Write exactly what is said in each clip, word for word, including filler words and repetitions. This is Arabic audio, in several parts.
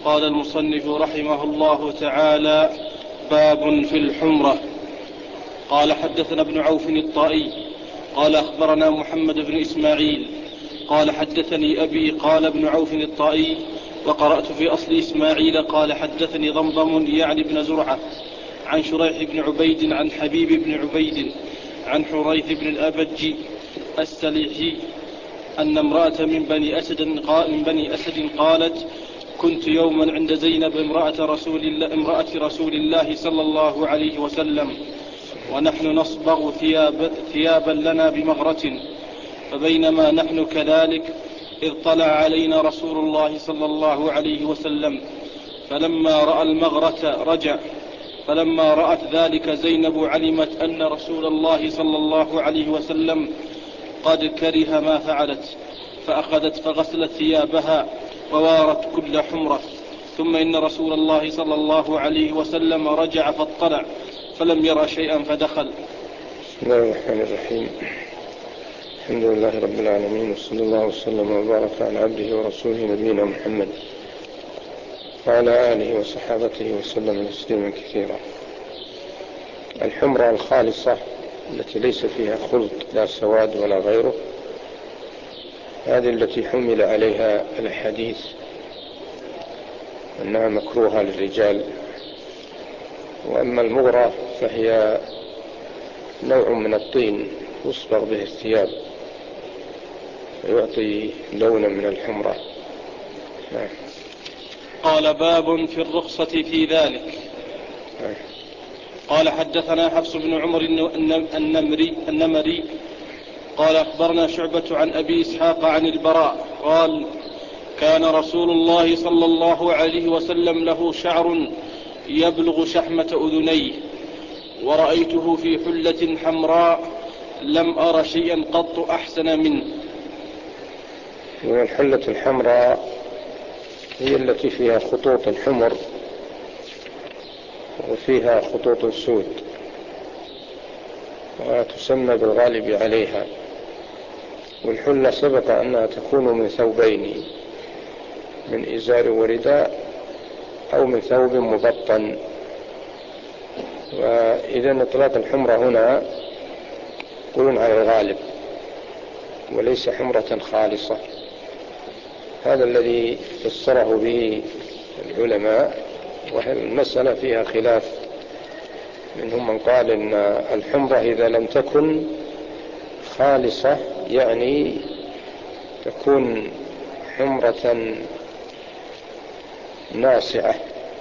قال المصنف رحمه الله تعالى: باب في الحمرة. قال حدثنا ابن عوف الطائي قال أخبرنا محمد بن إسماعيل قال حدثني أبي قال ابن عوف الطائي: وقرأت في أصل إسماعيل قال حدثني ضمضم يعني بن زرعة عن شريح بن عبيد عن حبيب بن عبيد عن حريث بن الأبج السليحي أن امرأة من بني أسد, من بني أسد قالت: كنت يوما عند زينب امرأة رسول الله, امرأة رسول الله صلى الله عليه وسلم ونحن نصبغ ثياب ثيابا لنا بمغرة، فبينما نحن كذلك إذ طلع علينا رسول الله صلى الله عليه وسلم، فلما رأى المغرة رجع، فلما رأت ذلك زينب علمت أن رسول الله صلى الله عليه وسلم قد كره ما فعلت، فأخذت فغسلت ثيابها ووارت كل حمرة، ثم إن رسول الله صلى الله عليه وسلم رجع فاطلع فلم يرى شيئا فدخل. بسم الله الرحمن الرحيم. الحمد لله رب العالمين، وصلى الله وسلم وبارك على عبده ورسوله نبينا محمد وعلى آله وصحابته وسلم تسليما كثيرا. الحمرة الخالصة التي ليس فيها خلط لا سواد ولا غيره، هذه التي حمل عليها الحديث أنها مكروهة للرجال. وأما المغرة فهي نوع من الطين يصبغ به الثياب ويعطي لونا من الحمرة. نعم. قال: باب في الرخصة في ذلك. نعم. قال حدثنا حفص بن عمر النمري, النمري قال أخبرنا شعبة عن أبي إسحاق عن البراء قال: كان رسول الله صلى الله عليه وسلم له شعر يبلغ شحمة أذنيه، ورأيته في حلة حمراء لم أر شيئا قط أحسن منه. والحلة الحمراء هي التي فيها خطوط الحمر وفيها خطوط سود، وتسمى بالغالب عليها. والحلة سبق أنها تكون من ثوبين، من إزار ورداء أو من ثوب مبطن. وإذا إطلاق الحمرة هنا يقولون على الغالب وليس حمرة خالصة. هذا الذي فسره به العلماء، والمسألة فيها خلاف. منهم من قال إن الحمرة إذا لم تكن خالصة يعني تكون حمرة ناصعة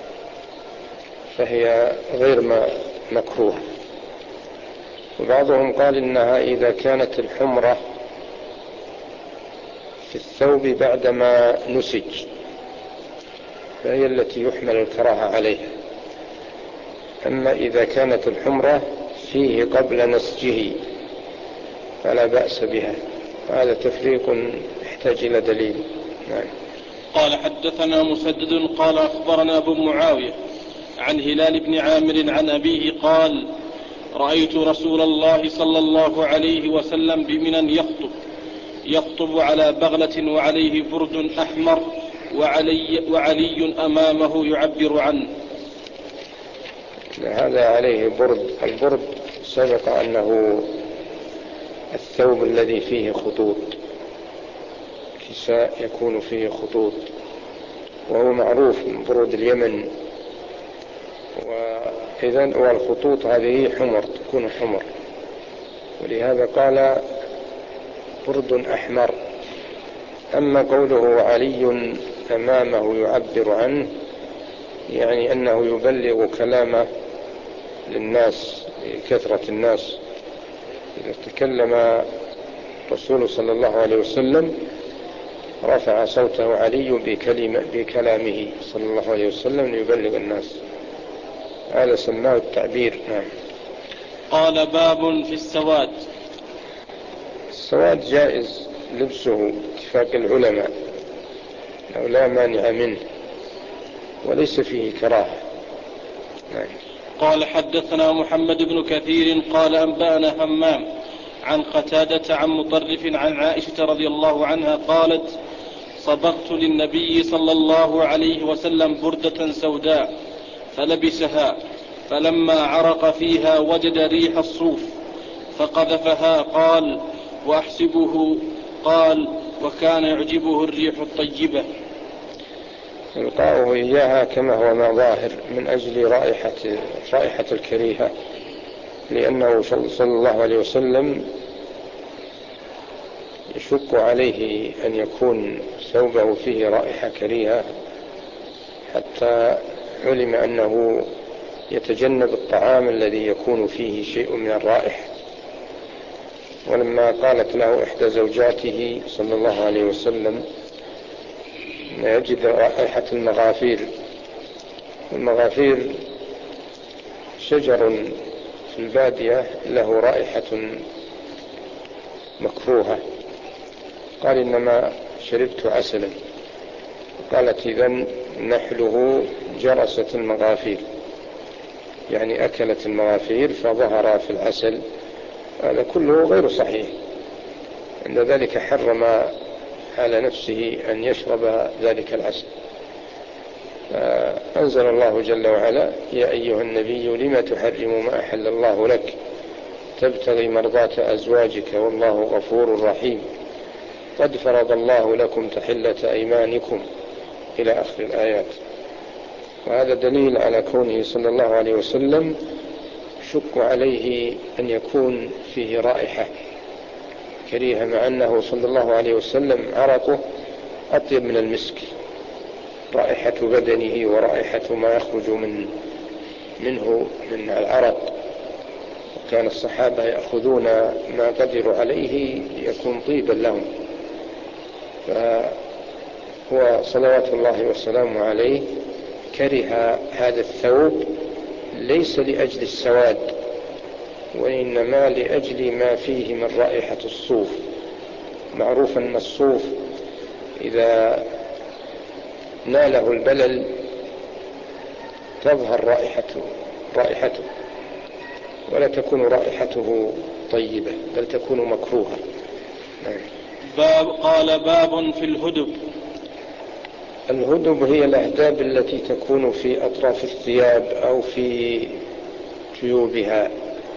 فهي غير مكروه. وبعضهم قال إنها إذا كانت الحمرة في الثوب بعدما نسج فهي التي يحمل الكراهة عليها. أما إذا كانت الحمرة فيه قبل نسجه فلا بأس بها. هذا تفريق يحتاج إلى دليل. نعم. قال حدثنا مسدد قال أخبرنا أبو معاوية عن هلال بن عامر عن أبيه قال: رأيت رسول الله صلى الله عليه وسلم بمنى يخطب يخطب على بغلة وعليه برد أحمر وعلي, وعلي أمامه يعبر عنه. هذا عليه برد. البرد سبق أنه الثوب الذي فيه خطوط، كساء يكون فيه خطوط، وهو معروف من برود اليمن. وإذن والخطوط هذه حمر، تكون حمر، ولهذا قال برد أحمر. أما قوله علي أمامه يعبر عنه يعني أنه يبلغ كلامه للناس، كثرة الناس. إذا تكلم الرسول صلى الله عليه وسلم رفع صوته علي بكلامه صلى الله عليه وسلم ليبلغ الناس. هذا سماه التعبير. نعم. قال: باب في السواد. السواد جائز لبسه اتفاق العلماء، لو لا مانع منه وليس فيه كراهة. نعم. قال حدثنا محمد بن كثير قال أنبأنا همام عن قتادة عن مطرف عن عائشة رضي الله عنها قالت: صبغت للنبي صلى الله عليه وسلم بردة سوداء فلبسها، فلما عرق فيها وجد ريح الصوف فقذفها. قال: وأحسبه قال: وكان يعجبه الريح الطيبة. إلقاؤه إياها كما هو ما ظاهر من أجل رائحة, رائحة الكريهة، لأنه صلى الله عليه وسلم يشق عليه أن يكون ثوبه فيه رائحة كريهة، حتى علم أنه يتجنب الطعام الذي يكون فيه شيء من الرائحة. ولما قالت له إحدى زوجاته صلى الله عليه وسلم يجد رائحة المغافير، المغافير شجر في البادية له رائحة مكروهة، قال: إنما شربت عسلا. قالت: إذن نحله جرست المغافير، يعني أكلت المغافير فظهر في العسل. هذا كله غير صحيح. عند ذلك حرم على نفسه أن يشرب ذلك العسل. أنزل الله جل وعلا: يا أيها النبي لما تحرم ما أحل الله لك تبتغي مرضات أزواجك والله غفور رحيم قد فرض الله لكم تحلة أيمانكم إلى آخر الآيات. وهذا دليل على كونه صلى الله عليه وسلم شق عليه أن يكون فيه رائحة كريهة، مع أنه صلى الله عليه وسلم عرقه أطيب من المسك، رائحة بدنه ورائحة ما يخرج من منه من العرق. وكان الصحابة يأخذون ما قدروا عليه ليكون طيبا لهم، فهو صلوات الله وسلامه عليه كره هذا الثوب ليس لأجل السواد، وإنما لأجل ما فيه من رائحة الصوف. معروف أن الصوف إذا ناله البلل تظهر رائحته, رائحته ولا تكون رائحته طيبة، بل تكون مكروهة. باب قال: باب في الهدب. الهدب هي الأهداب التي تكون في أطراف الثياب أو في جيوبها،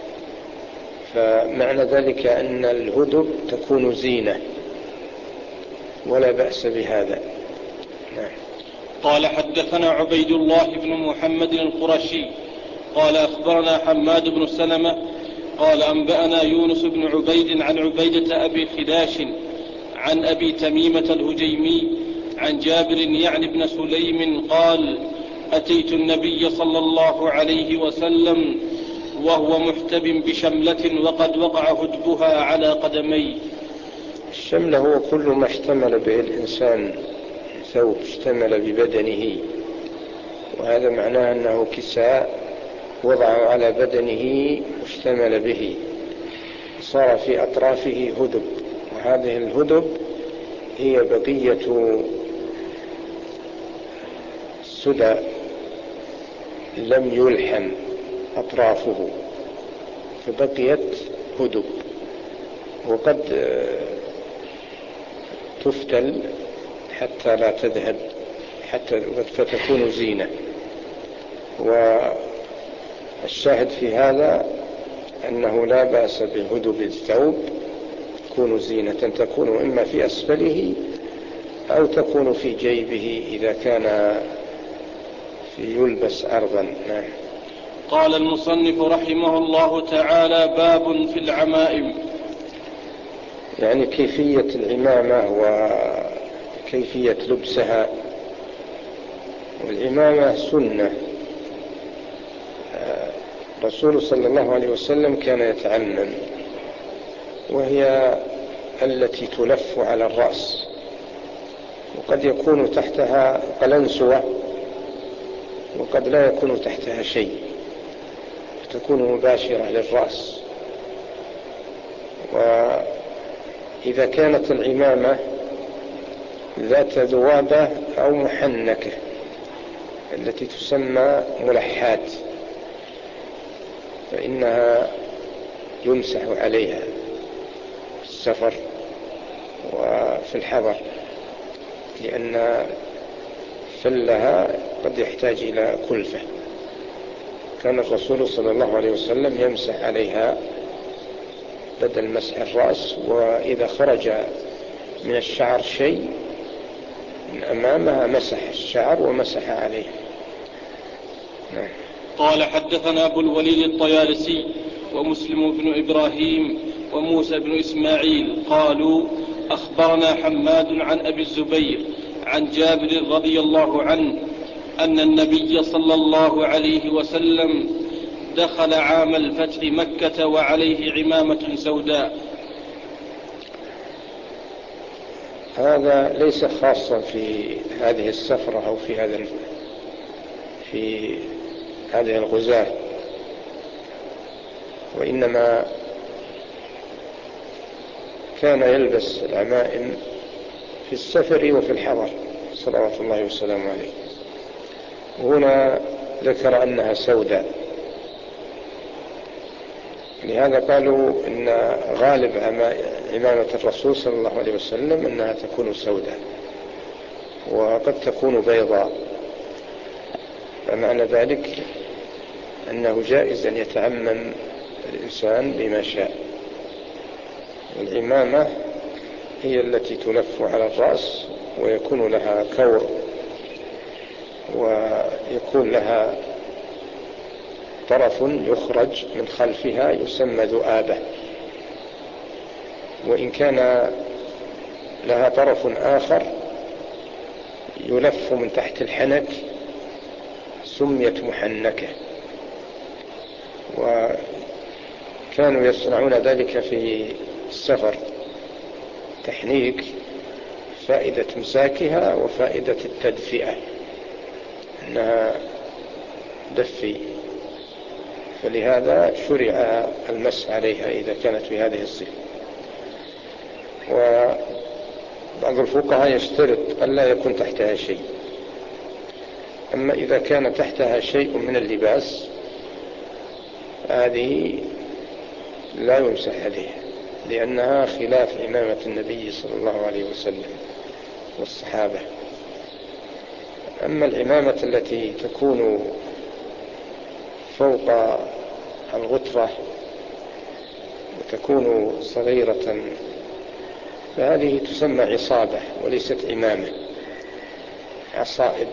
فمعنى ذلك أن الهدب تكون زينة ولا بأس بهذا. نعم. قال: حدثنا عبيد الله بن محمد القرشي قال: أخبرنا حماد بن سلمة قال: أنبأنا يونس بن عبيد عن عبيدة أبي خداش عن أبي تميمة الهجيمي عن جابر يعني بن سليم قال: أتيت النبي صلى الله عليه وسلم وهو محتب بشملة وقد وقع هدبها على قدميه. الشملة هو كل ما اشتمل به الإنسان، ثوب اشتمل ببدنه، وهذا معناه أنه كساء وضعه على بدنه واشتمل به، صار في أطرافه هدب. وهذه الهدب هي بقية سدى لم يلحم أطرافه فبقيت هدب، وقد تفتل حتى لا تذهب حتى فتكون زينة. والشاهد في هذا أنه لا بأس بهدب الثوب، تكون زينة، تكون إما في أسفله أو تكون في جيبه إذا كان في يلبس عرضا. قال المصنف رحمه الله تعالى: باب في العمائم. يعني كيفية العمامة وكيفية لبسها. والعمامة سنة، رسول صلى الله عليه وسلم كان يتعمم، وهي التي تلف على الرأس، وقد يكون تحتها قلنسوة وقد لا يكون تحتها شيء، تكون مباشرة للرأس. وإذا كانت العمامة ذات ذوابة أو محنكة التي تسمى ملحات فإنها يمسح عليها في السفر وفي الحضر. لأن فلها قد يحتاج إلى كلفة. كان الرسول صلى الله عليه وسلم يمسح عليها بدل مسح الرأس، وإذا خرج من الشعر شيء من أمامها مسح الشعر ومسح عليه. نعم. قال حدثنا أبو الوليد الطيالسي ومسلم بن إبراهيم وموسى بن إسماعيل قالوا أخبرنا حماد عن أبي الزبير عن جابر رضي الله عنه أن النبي صلى الله عليه وسلم دخل عام الفتح مكة وعليه عمامة سوداء. هذا ليس خاصا في هذه السفرة أو في هذا في هذه الغزاة، وإنما كان يلبس العمائم في السفر وفي الحضر صلوات الله وسلامه عليه. وهنا ذكر أنها سوداء، لهذا قالوا إن غالب عمامة الرسول صلى الله عليه وسلم أنها تكون سوداء وقد تكون بيضاء، فمعنى ذلك أنه جائز أن يتعمم الإنسان بما شاء. العمامة هي التي تلف على الرأس ويكون لها كور ويكون لها طرف يخرج من خلفها يسمى ذؤابة، وإن كان لها طرف آخر يلف من تحت الحنك سميت محنكة، وكانوا يصنعون ذلك في السفر تحنيك فائدة مساكها وفائدة التدفئة أنها دفي، فلهذا شرع المس عليها إذا كانت بهذه الصفة. وبعض الفقهاء يشترط ألا يكون تحتها شيء، أما إذا كان تحتها شيء من اللباس هذه لا يمسح عليها، لأنها خلاف إمامة النبي صلى الله عليه وسلم والصحابة. أما العمامة التي تكون فوق الغترة وتكون صغيرة فهذه تسمى عصابة وليست عمامة، عصائب.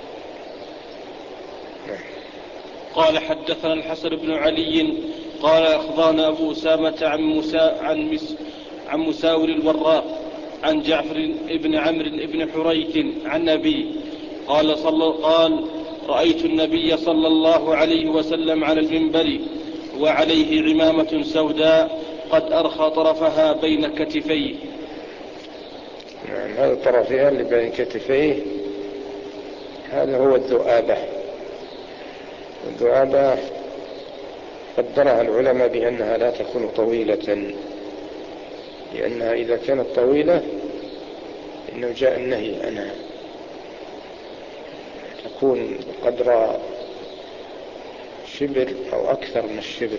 قال حدثنا الحسن بن علي قال أخبرنا أبو أسامة عن, مسا عن, مس عن مساور الوراق عن جعفر بن عمرو بن حريث عن أبيه قال, صلى قال رأيت النبي صلى الله عليه وسلم على المنبر وعليه عمامة سوداء قد أرخى طرفها بين كتفيه. نعم، هذا طرفها اللي بين كتفيه هذا هو الذؤابة. الذؤابة قدرها العلماء بأنها لا تكون طويلة، لأنها إذا كانت طويلة إنه جاء النهي عنها، تكون قدر شبر أو أكثر من الشبر.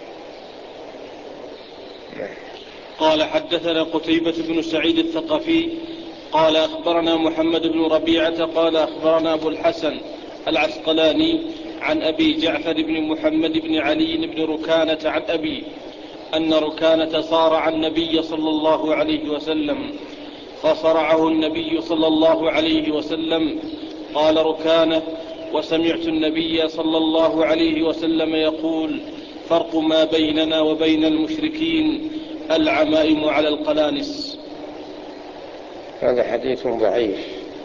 قال حدثنا قتيبة بن سعيد الثقفي قال أخبرنا محمد بن ربيعة قال أخبرنا أبو الحسن العسقلاني عن أبي جعفر بن محمد بن علي بن ركانة عن أبي أن ركانة صارع النبي صلى الله عليه وسلم فصرعه النبي صلى الله عليه وسلم. قال ركانة وسمعت النبي صلى الله عليه وسلم يقول فرق ما بيننا وبين المشركين العمائم على القلانس. هذا حديث ضعيف،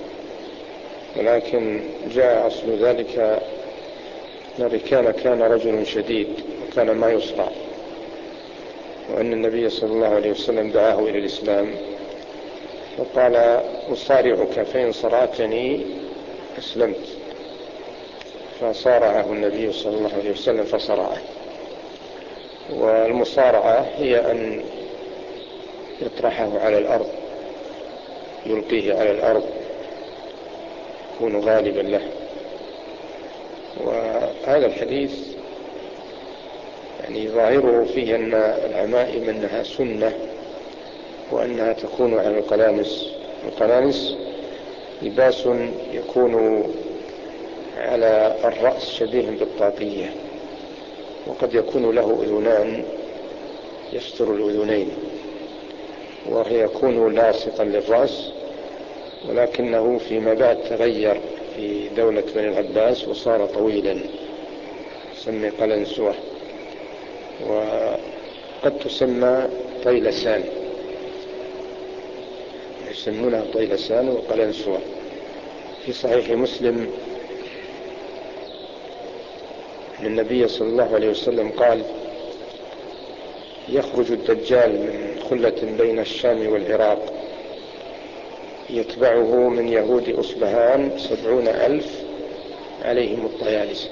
ولكن جاء أصل ذلك أن ركانة كان رجل شديد وكان ما يصرع، وأن النبي صلى الله عليه وسلم دعاه إلى الإسلام فقال أصارعك فإن صرعتني أسلمت، فصارعه النبي صلى الله عليه وسلم فصرعه. والمصارعة هي أن يطرحه على الأرض، يلقيه على الأرض يكون غالبا له. وهذا الحديث يعني ظاهره فيه أن العمائم أنها سنة وأنها تكون على القلانس. القلانس لباس يكون على الرأس شبيه بالطاقية، وقد يكون له أذنان يستر الأذنين، ويكون لاصقا للرأس، ولكنه فيما بعد تغير في دولة بني العباس وصار طويلا، يسمى قلنسوة، وقد تسمى طيلسان، يسمونها طيلسان وقلنسوة. في صحيح مسلم أن النبي صلى الله عليه وسلم قال: يخرج الدجال من خلة بين الشام والعراق، يتبعه من يهود أصبهان سبعون ألف عليهم الطيالسة.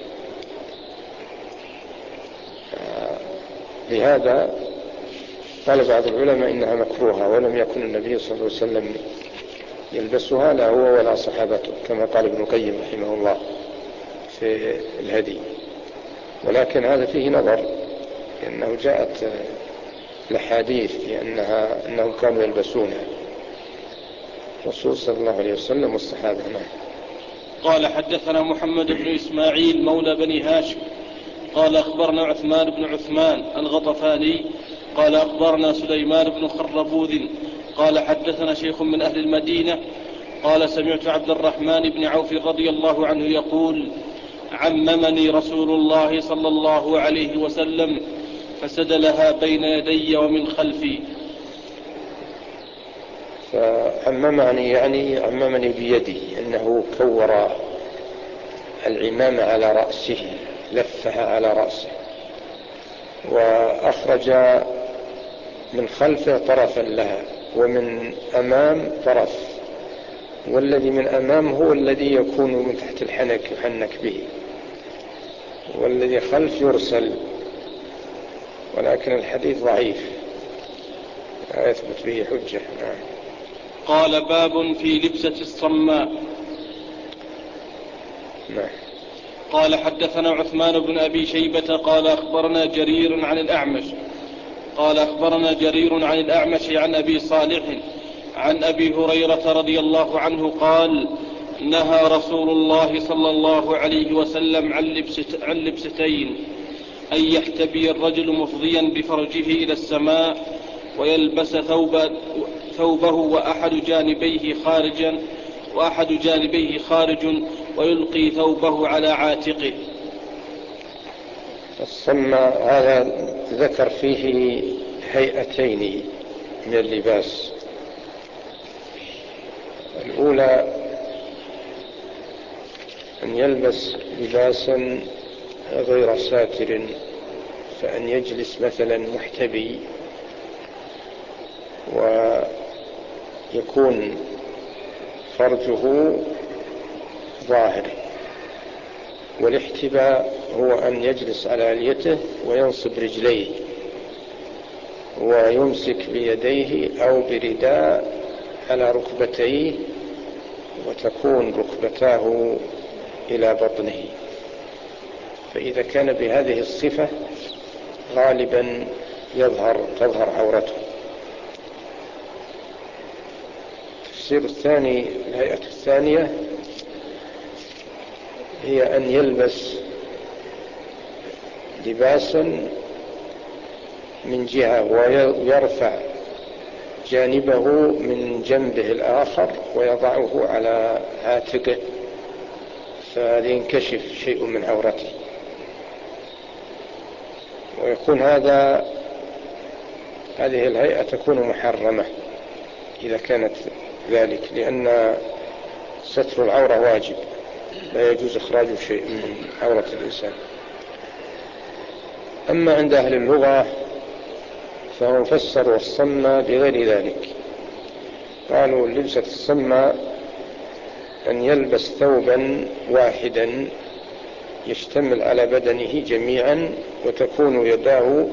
لهذا قال بعض العلماء إنها مكروهة، ولم يكن النبي صلى الله عليه وسلم يلبسها، لا هو ولا صحابته، كما قال ابن القيم رحمه الله في الهدي. ولكن هذا فيه نظر، لأنه جاءت الحديث لأنها أنهم كانوا يلبسونها، الرسول صلى الله عليه وسلم والصحابة. قال: حدثنا محمد بن إسماعيل مولى بني هاشم قال أخبرنا عثمان بن عثمان الغطفاني قال أخبرنا سليمان بن خربوذ قال حدثنا شيخ من أهل المدينة قال: سمعت عبد الرحمن بن عوف رضي الله عنه يقول: عممني رسول الله صلى الله عليه وسلم فسدلها بين يدي ومن خلفي. فعممني يعني عممني بيده، أنه كور العمامة على رأسه، لفها على رأسه، وأخرج من خلفه طرفا لها، ومن أمام طرف، والذي من أمام هو الذي يكون من تحت الحنك يحنك به، والذي خلف يرسل. ولكن الحديث ضعيف لا يثبت به حجة. نعم. قال: باب في لبسة الصماء. نعم. قال: حدثنا عثمان بن أبي شيبة قال أخبرنا جرير عن الأعمش قال أخبرنا جرير عن الأعمش عن أبي صالح عن أبي هريرة رضي الله عنه قال: نهى رسول الله صلى الله عليه وسلم عن, لبست عن لبستين: أن يحتبي الرجل مفضيا بفرجه إلى السماء ويلبس ثوب ثوبه وأحد جانبيه خارجا وأحد جانبيه خارج ويلقي ثوبه على عاتقه. الصماء هذا ذكر فيه هيئتين من اللباس. الأولى أن يلبس لباسا غير ساتر، فأن يجلس مثلا محتبي ويكون فرجه ظاهر. والاحتباء هو أن يجلس على اليته وينصب رجليه ويمسك بيديه أو برداء على ركبتيه، وتكون ركبتاه إلى بطنه. فإذا كان بهذه الصفة غالبا يظهر تظهر عورته. التفسير الثاني، الهيئة الثانية، هي أن يلبس لباسا من جهة ويرفع جانبه من جنبه الآخر ويضعه على عاتقه، فينكشف شيء من عورته. ويكون هذا هذه الهيئة تكون محرمة إذا كانت ذلك، لأن ستر العورة واجب، لا يجوز إخراج شيء من عورة الإنسان. أما عند أهل اللغة فهم فسروا الصمة بغير ذلك، قالوا لبسة الصمة أن يلبس ثوبا واحدا يشتمل على بدنه جميعا، وتكون يداه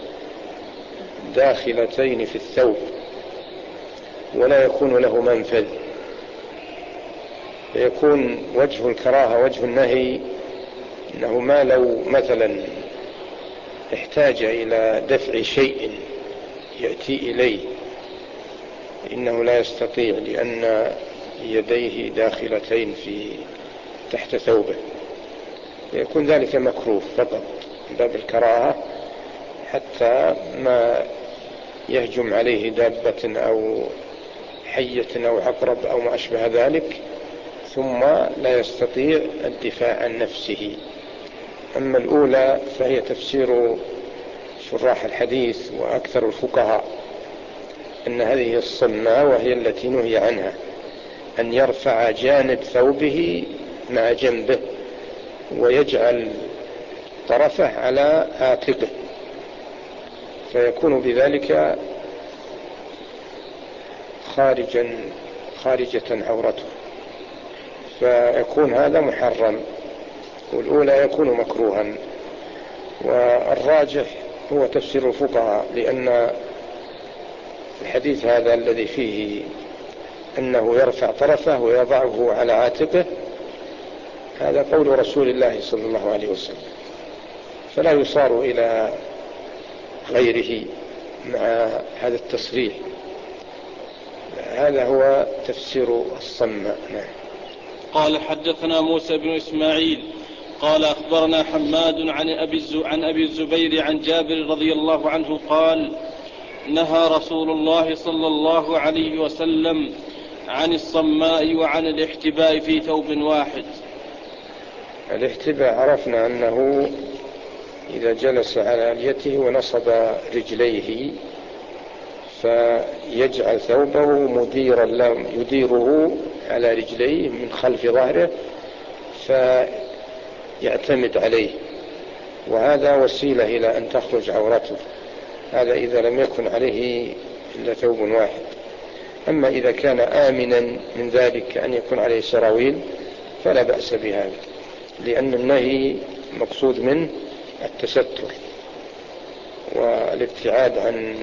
داخلتين في الثوب ولا يكون له منفذ، فيكون وجه الكراهة وجه النهي إنه ما لو مثلا احتاج إلى دفع شيء يأتي إليه إنه لا يستطيع، لأن يديه داخلتين في تحت ثوبه، يكون ذلك مكروه فقط من باب الكراهة، حتى ما يهجم عليه دابة أو حية أو عقرب أو ما أشبه ذلك، ثم لا يستطيع الدفاع عن نفسه. أما الأولى فهي تفسير شراح الحديث وأكثر الفقهاء أن هذه الصماء وهي التي نهي عنها، أن يرفع جانب ثوبه مع جنبه ويجعل طرفه على عاتقه، فيكون بذلك خارجا خارجة عورته، فيكون هذا محرم، والأولى يكون مكروها. والراجح هو تفسير الفقهاء، لأن الحديث هذا الذي فيه أنه يرفع طرفه ويضعه على عاتقه، هذا قول رسول الله صلى الله عليه وسلم، فلا يصار إلى غيره مع هذا التصريح. هذا هو تفسير الصماء. نعم. قال حدثنا موسى بن إسماعيل قال أخبرنا حماد عن أبي, عن أبي الزبير عن جابر رضي الله عنه قال نهى رسول الله صلى الله عليه وسلم عن الصماء وعن الاحتباء في ثوب واحد. الاحتباء عرفنا أنه إذا جلس على اليته ونصب رجليه فيجعل ثوبه مديرا له يديره على رجليه من خلف ظهره فيعتمد عليه، وهذا وسيلة إلى أن تخرج عورته، هذا إذا لم يكن عليه إلا ثوب واحد. أما إذا كان آمنا من ذلك أن يكون عليه سراويل فلا بأس بهذا، لأن النهي مقصود منه التستر والابتعاد عن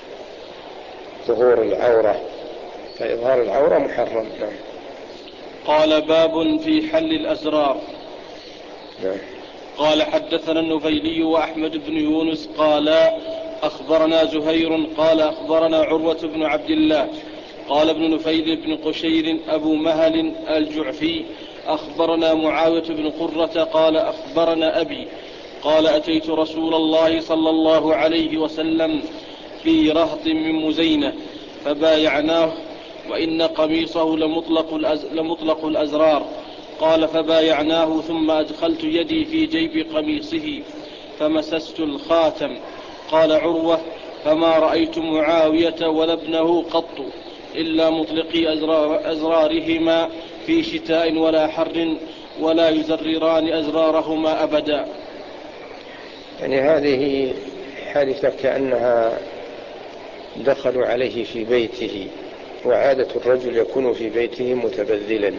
ظهور العورة، فإظهار العورة محرم. نعم. قال باب في حل الأزرار. نعم. قال حدثنا النفيلي وأحمد بن يونس قال أخبرنا زهير قال أخبرنا عروة بن عبد الله قال ابن نفيل بن قشير أبو مهل الجعفي أخبرنا معاوية بن قرة قال أخبرنا أبي قال أتيت رسول الله صلى الله عليه وسلم في رهط من مزينة فبايعناه وإن قميصه لمطلق, الأز... لمطلق الأزرار. قال فبايعناه ثم أدخلت يدي في جيب قميصه فمسست الخاتم. قال عروة فما رأيت معاوية ولا ابنه قط إلا مطلقي أزرار أزرارهما في شتاء ولا حر ولا يزرران أزرارهما أبدا. يعني هذه حادثة كأنها دخلوا عليه في بيته، وعادة الرجل يكون في بيته متبذلا،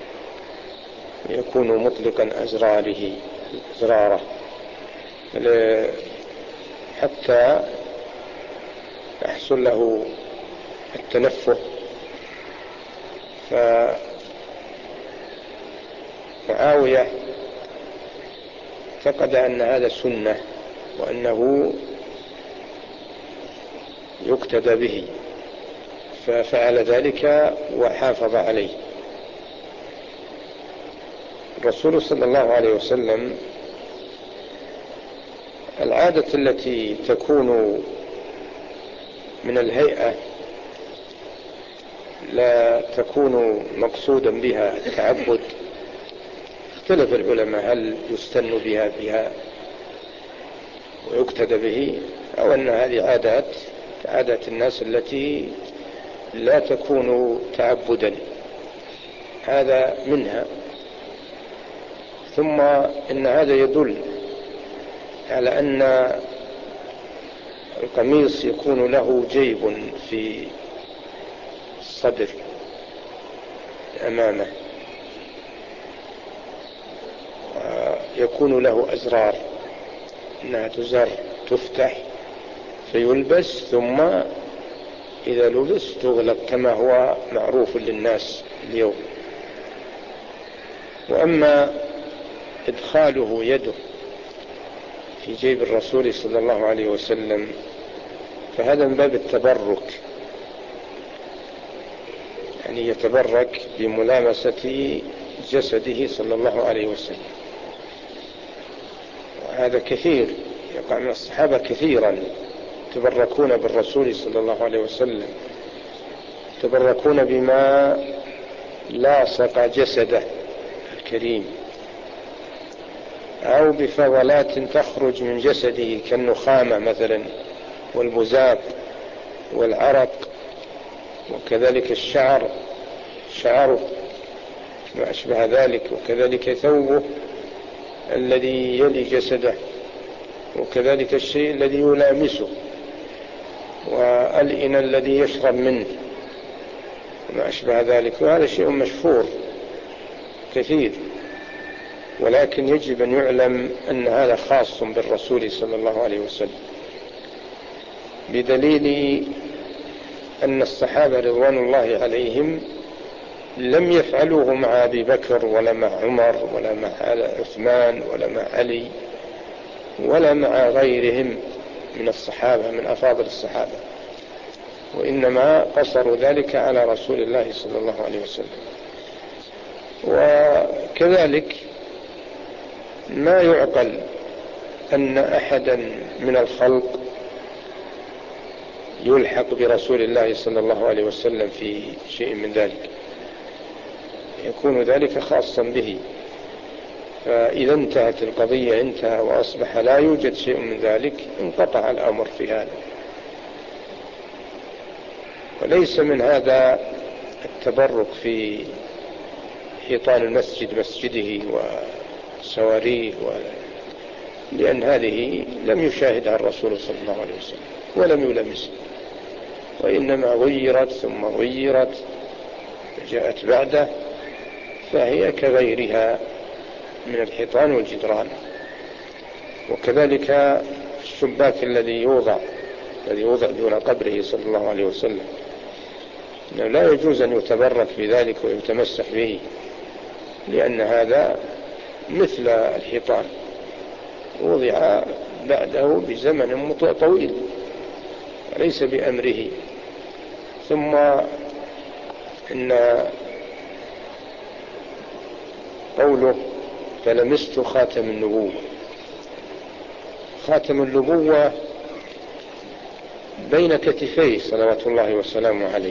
يكون مطلقا أزراره أزراره حتى يحصل له التنفه. فمعاوية اعتقد أن هذا سنة وأنه يقتدى به، ففعل ذلك وحافظ عليه. الرسول صلى الله عليه وسلم العادة التي تكون من الهيئة لا تكون مقصودا بها التعبد. اختلف العلماء هل يستن بها بها ويقتدى به، أو أن هذه عادات عادات الناس التي لا تكون تعبدا، هذا منها. ثم إن هذا يدل على أن القميص يكون له جيب في الصدر أمامه، يكون له أزرار، إنها تزر تفتح فيلبس، ثم إذا لبس تغلق كما هو معروف للناس اليوم. وأما إدخاله يده في جيب الرسول صلى الله عليه وسلم فهذا من باب التبرك، يعني يعني يتبرك بملامسة جسده صلى الله عليه وسلم. وهذا كثير يقع من الصحابة كثيرا، يتبركون بالرسول صلى الله عليه وسلم، يتبركون بما لاصق جسده الكريم، أو بفضلات تخرج من جسده كالنخامة مثلا والبزاق والعرق، وكذلك الشعر شعره ما أشبه ذلك، وكذلك ثوبه الذي يلي جسده، وكذلك الشيء الذي يلامسه، والإناء الذي يشرب منه وما أشبه ذلك. وهذا شيء مشهور كثير، ولكن يجب أن يعلم أن هذا خاص بالرسول صلى الله عليه وسلم، بدليل أن الصحابة رضوان الله عليهم لم يفعلوه مع أبي بكر ولا مع عمر ولا مع عثمان ولا مع علي ولا مع غيرهم من الصحابة من أفاضل الصحابة، وإنما قصروا ذلك على رسول الله صلى الله عليه وسلم. وكذلك ما يعقل أن أحدا من الخلق يلحق برسول الله صلى الله عليه وسلم في شيء من ذلك، يكون ذلك خاصا به. فإذا انتهت القضية انتهى وأصبح لا يوجد شيء من ذلك، انقطع الأمر في هذا. وليس من هذا التبرك في حيطان المسجد مسجده وسواريه، لأن هذه لم يشاهدها الرسول صلى الله عليه وسلم ولم يلمسها، وإنما غيرت ثم غيرت جاءت بعده، فهي كغيرها من الحيطان والجدران. وكذلك الشباك الذي يوضع الذي يوضع دون قبره صلى الله عليه وسلم، إنه لا يجوز أن يتبرك بذلك ويتمسح به، لأن هذا مثل الحيطان وضع بعده بزمن طويل وليس بأمره. ثم إن قوله فلمست خاتم النبوة، خاتم النبوة بين كتفيه صلوات الله وسلامه عليه،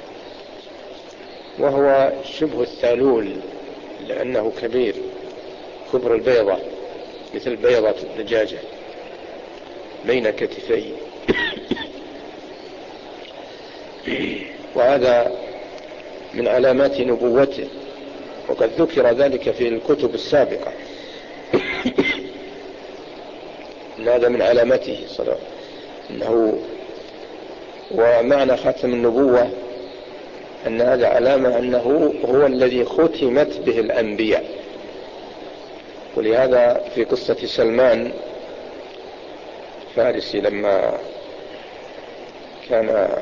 وهو شبه الثالول لأنه كبير كبر البيضة مثل بيضة الدجاجة بين كتفيه. وهذا من علامات نبوته، وقد ذكر ذلك في الكتب السابقة إن هذا من علامته صلى إنه. ومعنى خاتم النبوة أن هذا علامة أنه هو الذي ختمت به الأنبياء. ولهذا في قصة سلمان فارسي لما كان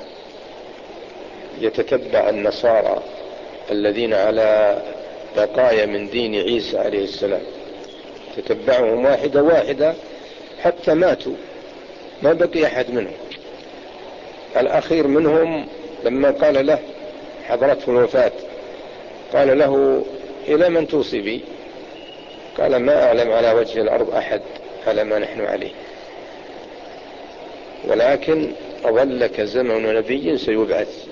يتتبع النصارى الذين على بقايا من دين عيسى عليه السلام، تتبعهم واحدة واحدة حتى ماتوا، ما بقي أحد منهم. الأخير منهم لما قال له حضرته الوفاة قال له إلى من توصي بي؟ قال ما أعلم على وجه الأرض أحد على ما نحن عليه، ولكن أظلك زمن نبي سيبعث.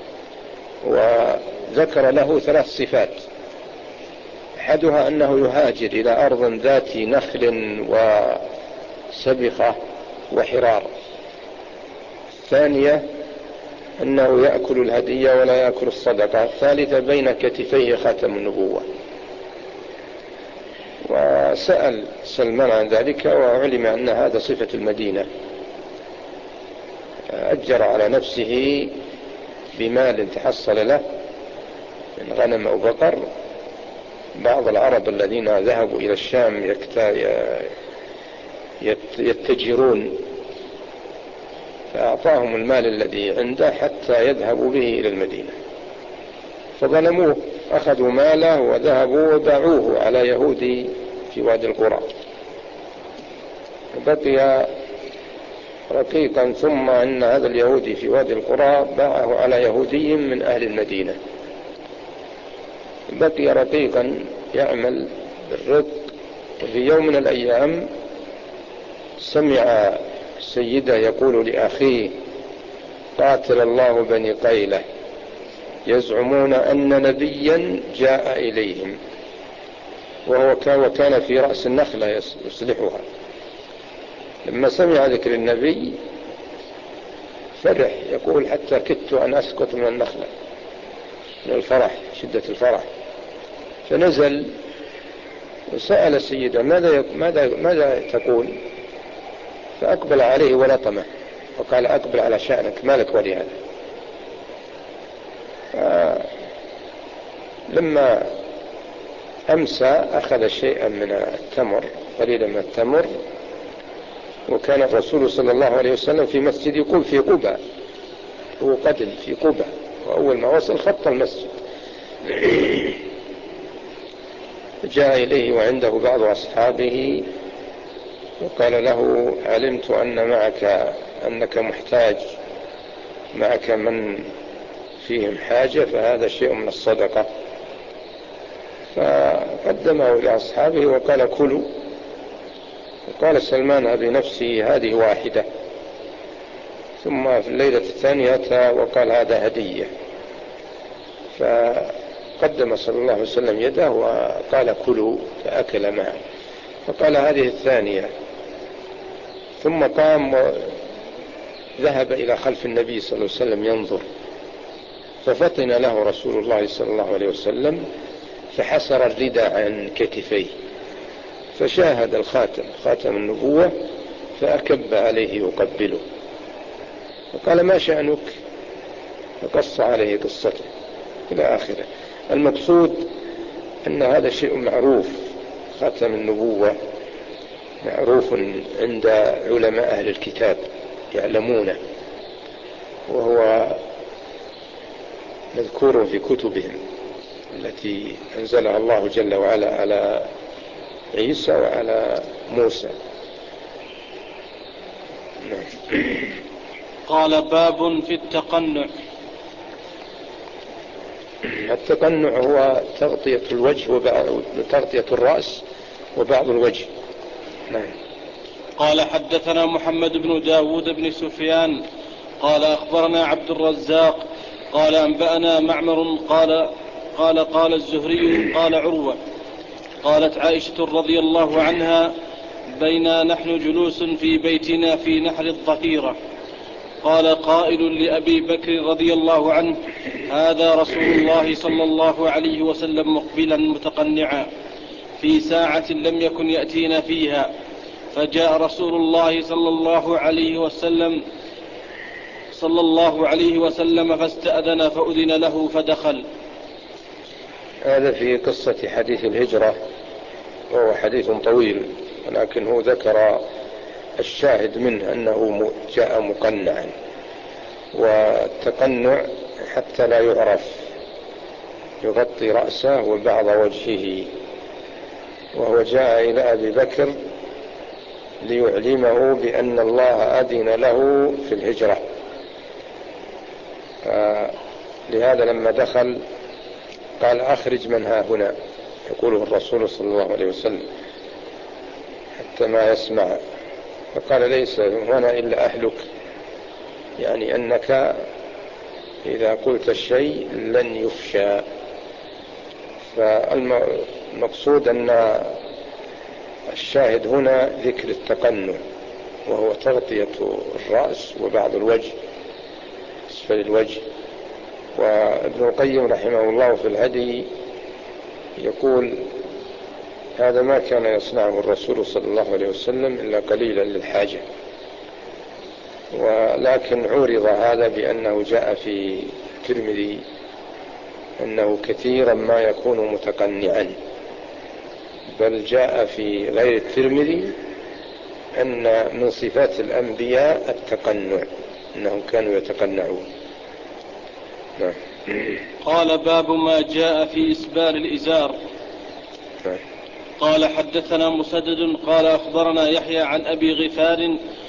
وذكر له ثلاث صفات، أحدها أنه يهاجر إلى أرض ذات نخل وسبخة وحرار، الثانية أنه يأكل الهدية ولا يأكل الصدقة، الثالثة بين كتفيه خاتم النبوة. وسأل سلمان عن ذلك وعلم أن هذا صفة المدينة، أجر على نفسه بمال تحصل له من غنم أو بقر. بعض العرب الذين ذهبوا إلى الشام يتجرون، فأعطاهم المال الذي عنده حتى يذهبوا به إلى المدينة، فظلموه، أخذوا ماله وذهبوا وباعوه على يهودي في وادي القرى، وبقي رقيقا، ثم أن هذا اليهودي في وادي القرى باعه على يهودي من أهل المدينة، بقي رقيقا يعمل بالرق. وفي يوم من الأيام سمع سيده يقول لأخيه: قاتل الله بني قيلة، يزعمون أن نبيا جاء إليهم، وهو وكان في رأس النخلة يصلحها. لما سمع ذكر النبي فرح، يقول: حتى كدت أن أسقط من النخلة من الفرح، شدة الفرح. فنزل وسأل السيدة: ماذا, ماذا, ماذا تقول؟ فأقبل عليه ولطمه وقال: أقبل على شأنك، مالك ولهذا. لما أمسى أخذ شيئا من التمر، قليلا من التمر، وكان الرسول صلى الله عليه وسلم في مسجد يقول في قباء، هو قدم في قباء، وأول ما وصل خط المسجد. جاء إليه وعنده بعض أصحابه وقال له: علمت أن معك أنك محتاج، معك من فيهم حاجة، فهذا شيء من الصدقة. فقدمه لأصحابه وقال: كلوا. وقال سلمان بنفسه: هذه واحدة. ثم في الليلة الثانية أتى وقال: هذا هدية. فقدم صلى الله عليه وسلم يده وقال: كلوا، فأكل معه. فقال: هذه الثانية. ثم قام وذهب إلى خلف النبي صلى الله عليه وسلم ينظر، ففطن له رسول الله صلى الله عليه وسلم، فحسر الرداء عن كتفيه، فشاهد الخاتم، خاتم النبوة، فأكب عليه يقبله، فقال: ما شأنك؟ فقص عليه قصته إلى آخره. المقصود أن هذا شيء معروف، خاتم النبوة معروف عند علماء أهل الكتاب يعلمونه، وهو مذكور في كتبهم التي أنزلها الله جل وعلا على عيسى وعلى موسى. قال: باب في التقنع. التقنع هو تغطية الوجه وتغطية الرأس وبعض الوجه. نعم. قال: حدثنا محمد بن داود بن سفيان قال: أخبرنا عبد الرزاق قال: أنبأنا معمر قال قال قال الزهري قال عروة قالت عائشة رضي الله عنها: بينا نحن جلوس في بيتنا في نحر الظهيرة، قال قائل لأبي بكر رضي الله عنه: هذا رسول الله صلى الله عليه وسلم مقبلا متقنعا في ساعة لم يكن يأتينا فيها، فجاء رسول الله صلى الله عليه وسلم صلى الله عليه وسلم فاستأذن فأذن له فدخل. هذا في قصة حديث الهجرة، وهو حديث طويل، ولكن هو ذكر الشاهد منه أنه جاء مقنعا، والتقنع حتى لا يعرف، يغطي رأسه وبعض وجهه. وهو جاء إلى أبي بكر ليعلمه بأن الله أذن له في الهجرة، لهذا لما دخل قال: أخرج من ها هنا، يقوله الرسول صلى الله عليه وسلم حتى ما يسمع. فقال: ليس هنا إلا أهلك، يعني أنك إذا قلت الشيء لن يفشى. فالمقصود أن الشاهد هنا ذكر التقنع، وهو تغطية الرأس وبعض الوجه، أسفل الوجه. وابن القيم رحمه الله في الهدي يقول: هذا ما كان يصنعه الرسول صلى الله عليه وسلم إلا قليلا للحاجة، ولكن عورض هذا بأنه جاء في الترمذي أنه كثيرا ما يكون متقنعا، بل جاء في غير الترمذي أن من صفات الأنبياء التقنع، أنهم كانوا يتقنعون. نعم. قال: باب ما جاء في إسبال الإزار. نعم. قال: حدثنا مسدد قال: أخبرنا يحيى عن أبي غفار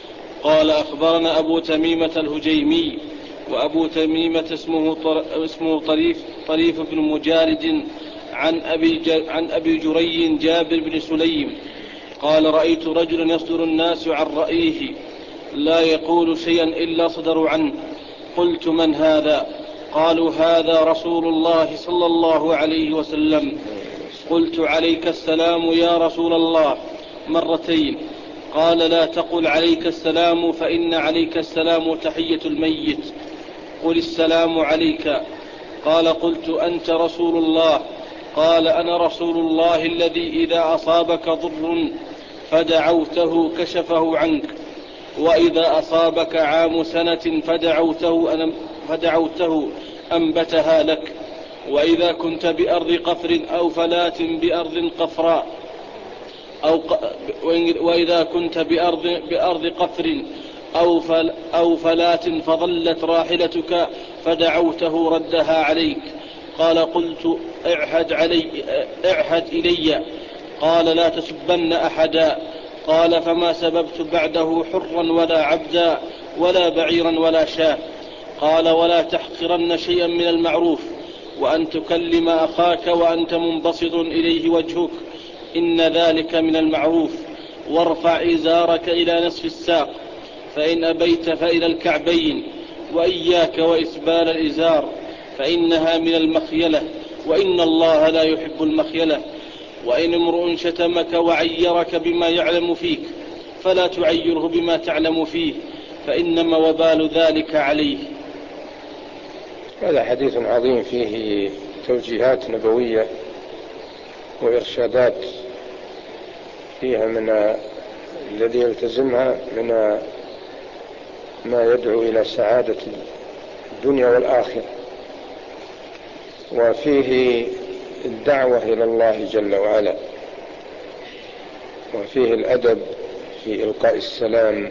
قال أخبرنا أبو تميمة الهجيمي، وأبو تميمة اسمه, طر... اسمه طريف, طريف بن مجارد عن أبي, ج... عن أبي جري جابر بن سليم قال رأيت رجلا يصدر الناس عن رأيه لا يقول شيئا إلا صدروا عنه. قلت من هذا؟ قالوا هذا رسول الله صلى الله عليه وسلم. قلت عليك السلام يا رسول الله مرتين. قال لا تقل عليك السلام فإن عليك السلام تحية الميت، قل السلام عليك. قال قلت أنت رسول الله؟ قال أنا رسول الله الذي إذا أصابك ضر فدعوته كشفه عنك، وإذا أصابك عام سنة فدعوته, فدعوته أنبتها لك، وإذا كنت بأرض قفر أو فلات بأرض قفراء أو وإذا كنت بأرض, بأرض قفر أو, فل أو فلات فظلت راحلتك فدعوته ردها عليك. قال قلت اعهد, علي اعهد إلي. قال لا تسبن أحدا. قال فما سببت بعده حرا ولا عبدا ولا بعيرا ولا شاة. قال ولا تحقرن شيئا من المعروف، وأن تكلم أخاك وأنت منبسط إليه وجهك، إن ذلك من المعروف. وارفع إزارك إلى نصف الساق، فإن أبيت فإلى الكعبين، وإياك وإسبال الإزار فإنها من المخيلة، وإن الله لا يحب المخيلة. وإن امرؤ شتمك وعيرك بما يعلم فيك فلا تعيره بما تعلم فيه، فإنما وبال ذلك عليه. هذا حديث عظيم فيه توجيهات نبوية وإرشادات فيها من الذي يلتزمها من ما يدعو إلى سعادة الدنيا والآخرة، وفيه الدعوة إلى الله جل وعلا، وفيه الأدب في إلقاء السلام،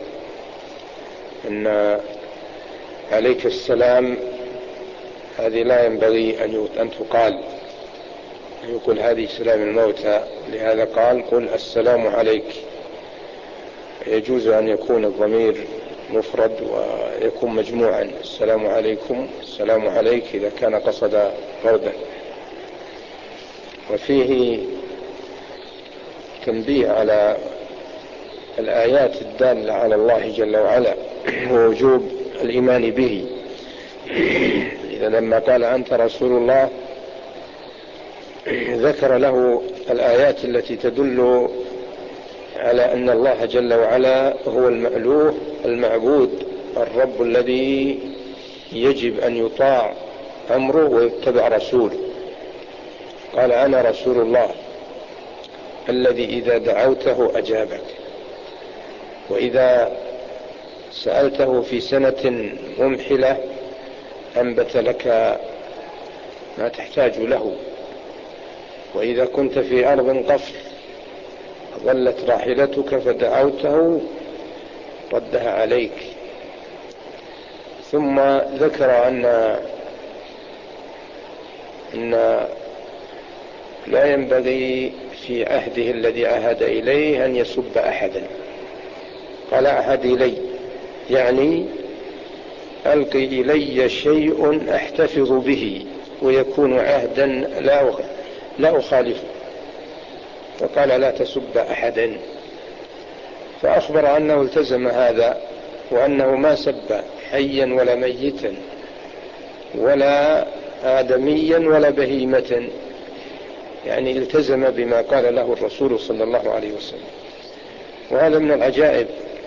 أن عليك السلام هذه لا ينبغي أن تقال، يقول هذه سلام الموتى، لهذا قال قل السلام عليك. يجوز أن يكون الضمير مفرد ويكون مجموعا، السلام عليكم السلام عليك إذا كان قصد فردا. وفيه تنبيه على الآيات الدالة على الله جل وعلا ووجوب الإيمان به. إذا لما قال أنت رسول الله ذكر له الآيات التي تدل على أن الله جل وعلا هو المألوه المعبود، الرب الذي يجب أن يطاع أمره ويتبع رسوله. قال أنا رسول الله الذي إذا دعوته أجابك، وإذا سألته في سنة ممحلة أنبت لك ما تحتاج له، وإذا كنت في أرض قفر ظلت راحلتك فدعوته ردها عليك. ثم ذكر أن أن لا ينبغي في عهده الذي عهد إليه أن يسب أحدا. قال أعهد إلي يعني ألقي إلي شيء أحتفظ به ويكون عهدا لا لا أخالفه. فقال لا تسب أحدا، فأخبر أنه التزم هذا، وأنه ما سب حيا ولا ميتا ولا آدميا ولا بهيمة، يعني التزم بما قال له الرسول صلى الله عليه وسلم. وهذا من العجائب،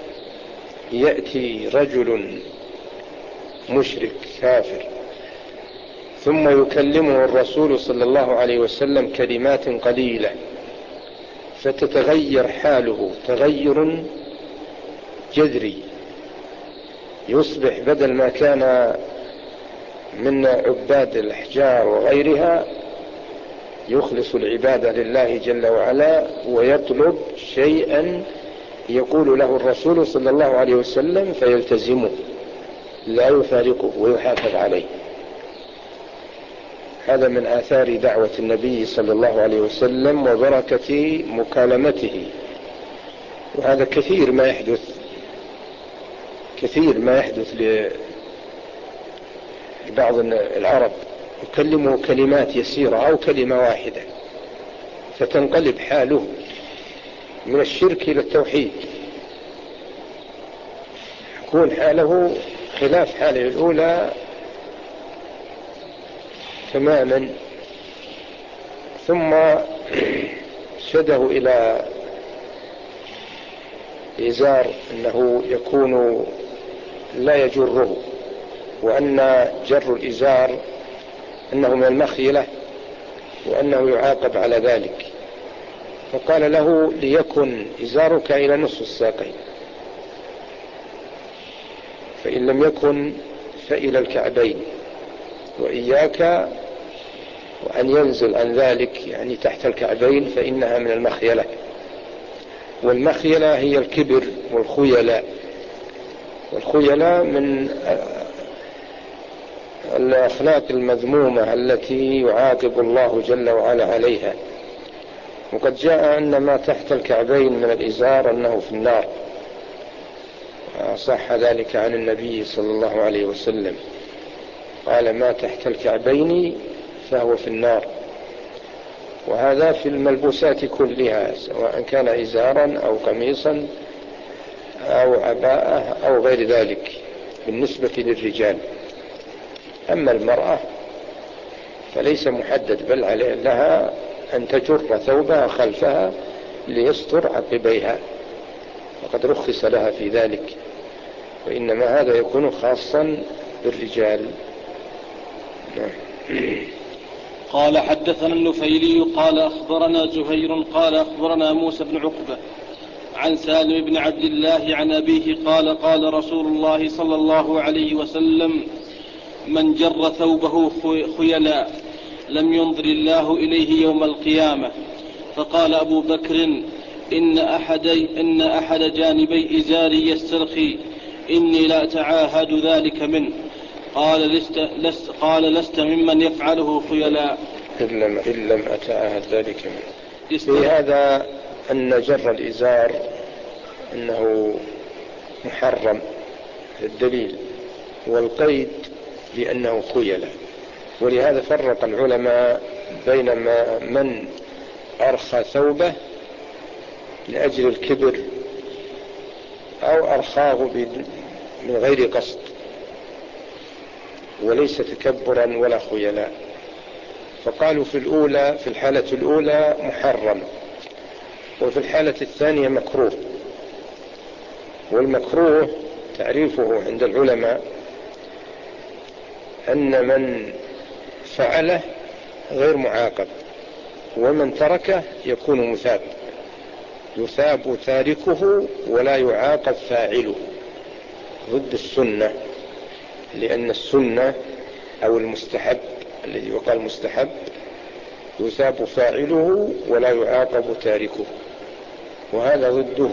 يأتي رجل مشرك كافر ثم يكلمه الرسول صلى الله عليه وسلم كلمات قليلة فتتغير حاله تغير جذري، يصبح بدل ما كان من عباد الأحجار وغيرها يخلص العبادة لله جل وعلا، ويطلب شيئا يقول له الرسول صلى الله عليه وسلم فيلتزمه لا يفارقه ويحافظ عليه. هذا من آثار دعوة النبي صلى الله عليه وسلم وبركة مكالمته، وهذا كثير ما يحدث كثير ما يحدث لبعض العرب، يكلمه كلمات يسيرة أو كلمة واحدة فتنقلب حاله من الشرك إلى التوحيد، يكون حاله خلاف حاله الأولى تماما. ثم شده إلى إزار أنه يكون لا يجره، وأن جر الإزار أنه من المخيلة وأنه يعاقب على ذلك، فقال له ليكن إزارك إلى نصف الساقين، فإن لم يكن فإلى الكعبين، وإياك وأن ينزل عن ذلك يعني تحت الكعبين فإنها من المخيلة، والمخيلة هي الكبر والخيلاء، والخيلاء من الأخلاق المذمومة التي يعاقب الله جل وعلا عليها. وقد جاء أن ما تحت الكعبين من الإزار أنه في النار، صح ذلك عن النبي صلى الله عليه وسلم، قال ما تحت الكعبين فهو في النار. وهذا في الملبوسات كلها، سواء كان إزارا أو قميصا أو عباءة أو غير ذلك بالنسبة للرجال. أما المرأة فليس محدد، بل عليه لها أن تجر ثوبها خلفها ليستر عقبيها، وقد رخص لها في ذلك، وإنما هذا يكون خاصا بالرجال. قال حدثنا النفيلي قال أخبرنا زهير قال أخبرنا موسى بن عقبة عن سالم بن عبد الله عن أبيه قال قال رسول الله صلى الله عليه وسلم من جر ثوبه خيلا لم ينظر الله إليه يوم القيامة. فقال أبو بكر إن أحد, إن أحد جانبي إزاري يسترخي إني لا أتعاهد ذلك منه. قال لست, لست, قال لست ممن يفعله خيلاء إن لم, إن لم أتعاهد ذلك منه. في هذا أن جر الإزار أنه محرم الدليل، والقيد لأنه خيلاء. ولهذا فرق العلماء بين من أرخى ثوبه لأجل الكبر أو أرخاه من غير قصد وليس تكبرا ولا خيلاء. فقالوا في الأولى في الحالة الأولى محرم، وفي الحالة الثانية مكروه. والمكروه تعريفه عند العلماء أن من فعله غير معاقب، ومن تركه يكون مثاب، يثاب تاركه ولا يعاقب فاعله، ضد السنة. لأن السنة أو المستحب الذي يقال مستحب يثاب فاعله ولا يعاقب تاركه، وهذا ضده.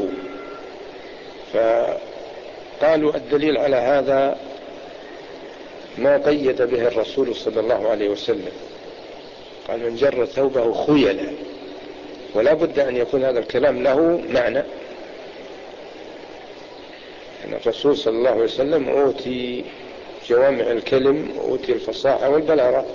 فقالوا الدليل على هذا ما قيد به الرسول صلى الله عليه وسلم، قال من جر ثوبه خيلا، ولا بد أن يكون هذا الكلام له معنى. أن الرسول صلى الله عليه وسلم أوتي جوامع الكلم، أوتي الفصاحة والبلاغة،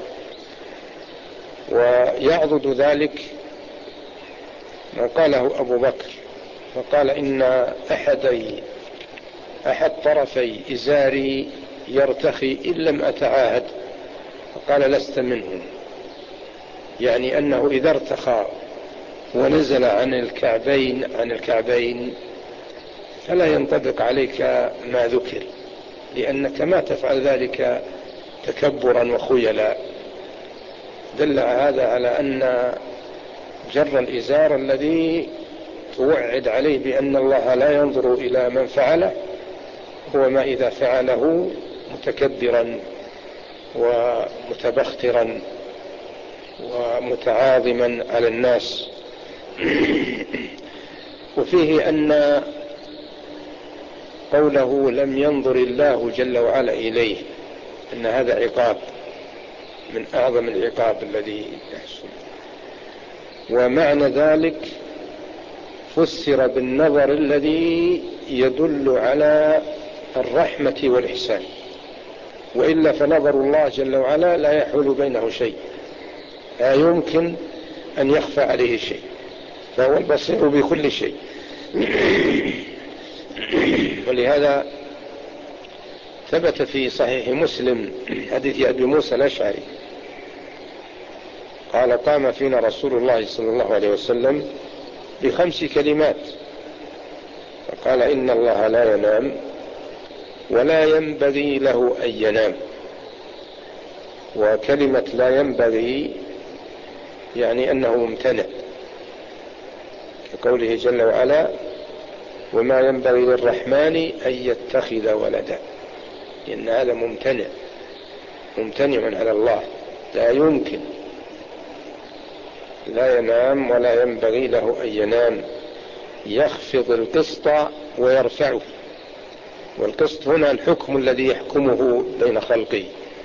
ويعضد ذلك ما قاله أبو بكر، فقال إن أحدي أحد طرفي إزاري يرتخي إن لم أتعاهد، فقال لست منهم، يعني أنه إذا ارتخى ونزل عن الكعبين عن الكعبين فلا ينطبق عليك ما ذكر، لأنك ما تفعل ذلك تكبرا وخيلا. دل هذا على أن جر الإزار الذي توعد عليه بأن الله لا ينظر إلى من فعله هو ما إذا فعله متكبرا ومتبخترا ومتعاظما على الناس. وفيه أن قوله لم ينظر الله جل وعلا إليه أن هذا عقاب من أعظم العقاب الذي يحصل. ومعنى ذلك فسر بالنظر الذي يدل على الرحمة والإحسان، وإلا فنظر الله جل وعلا لا يحول بينه شيء، لا يمكن أن يخفى عليه شيء، فهو البصير بكل شيء. ولهذا ثبت في صحيح مسلم حديث أبي موسى الأشعري قال قام فينا رسول الله صلى الله عليه وسلم بخمس كلمات، فقال إن الله لا ينام ولا ينبغي له أن ينام. وكلمة لا ينبغي يعني أنه ممتنع، كقوله جل وعلا وما ينبغي للرحمن أن يتخذ ولدا، إن هذا ممتنع ممتنع على الله، لا يمكن، لا ينام ولا ينبغي له أن ينام. يخفض القسط ويرفعه، والقسط هنا الحكم الذي يحكمه بين خلقه،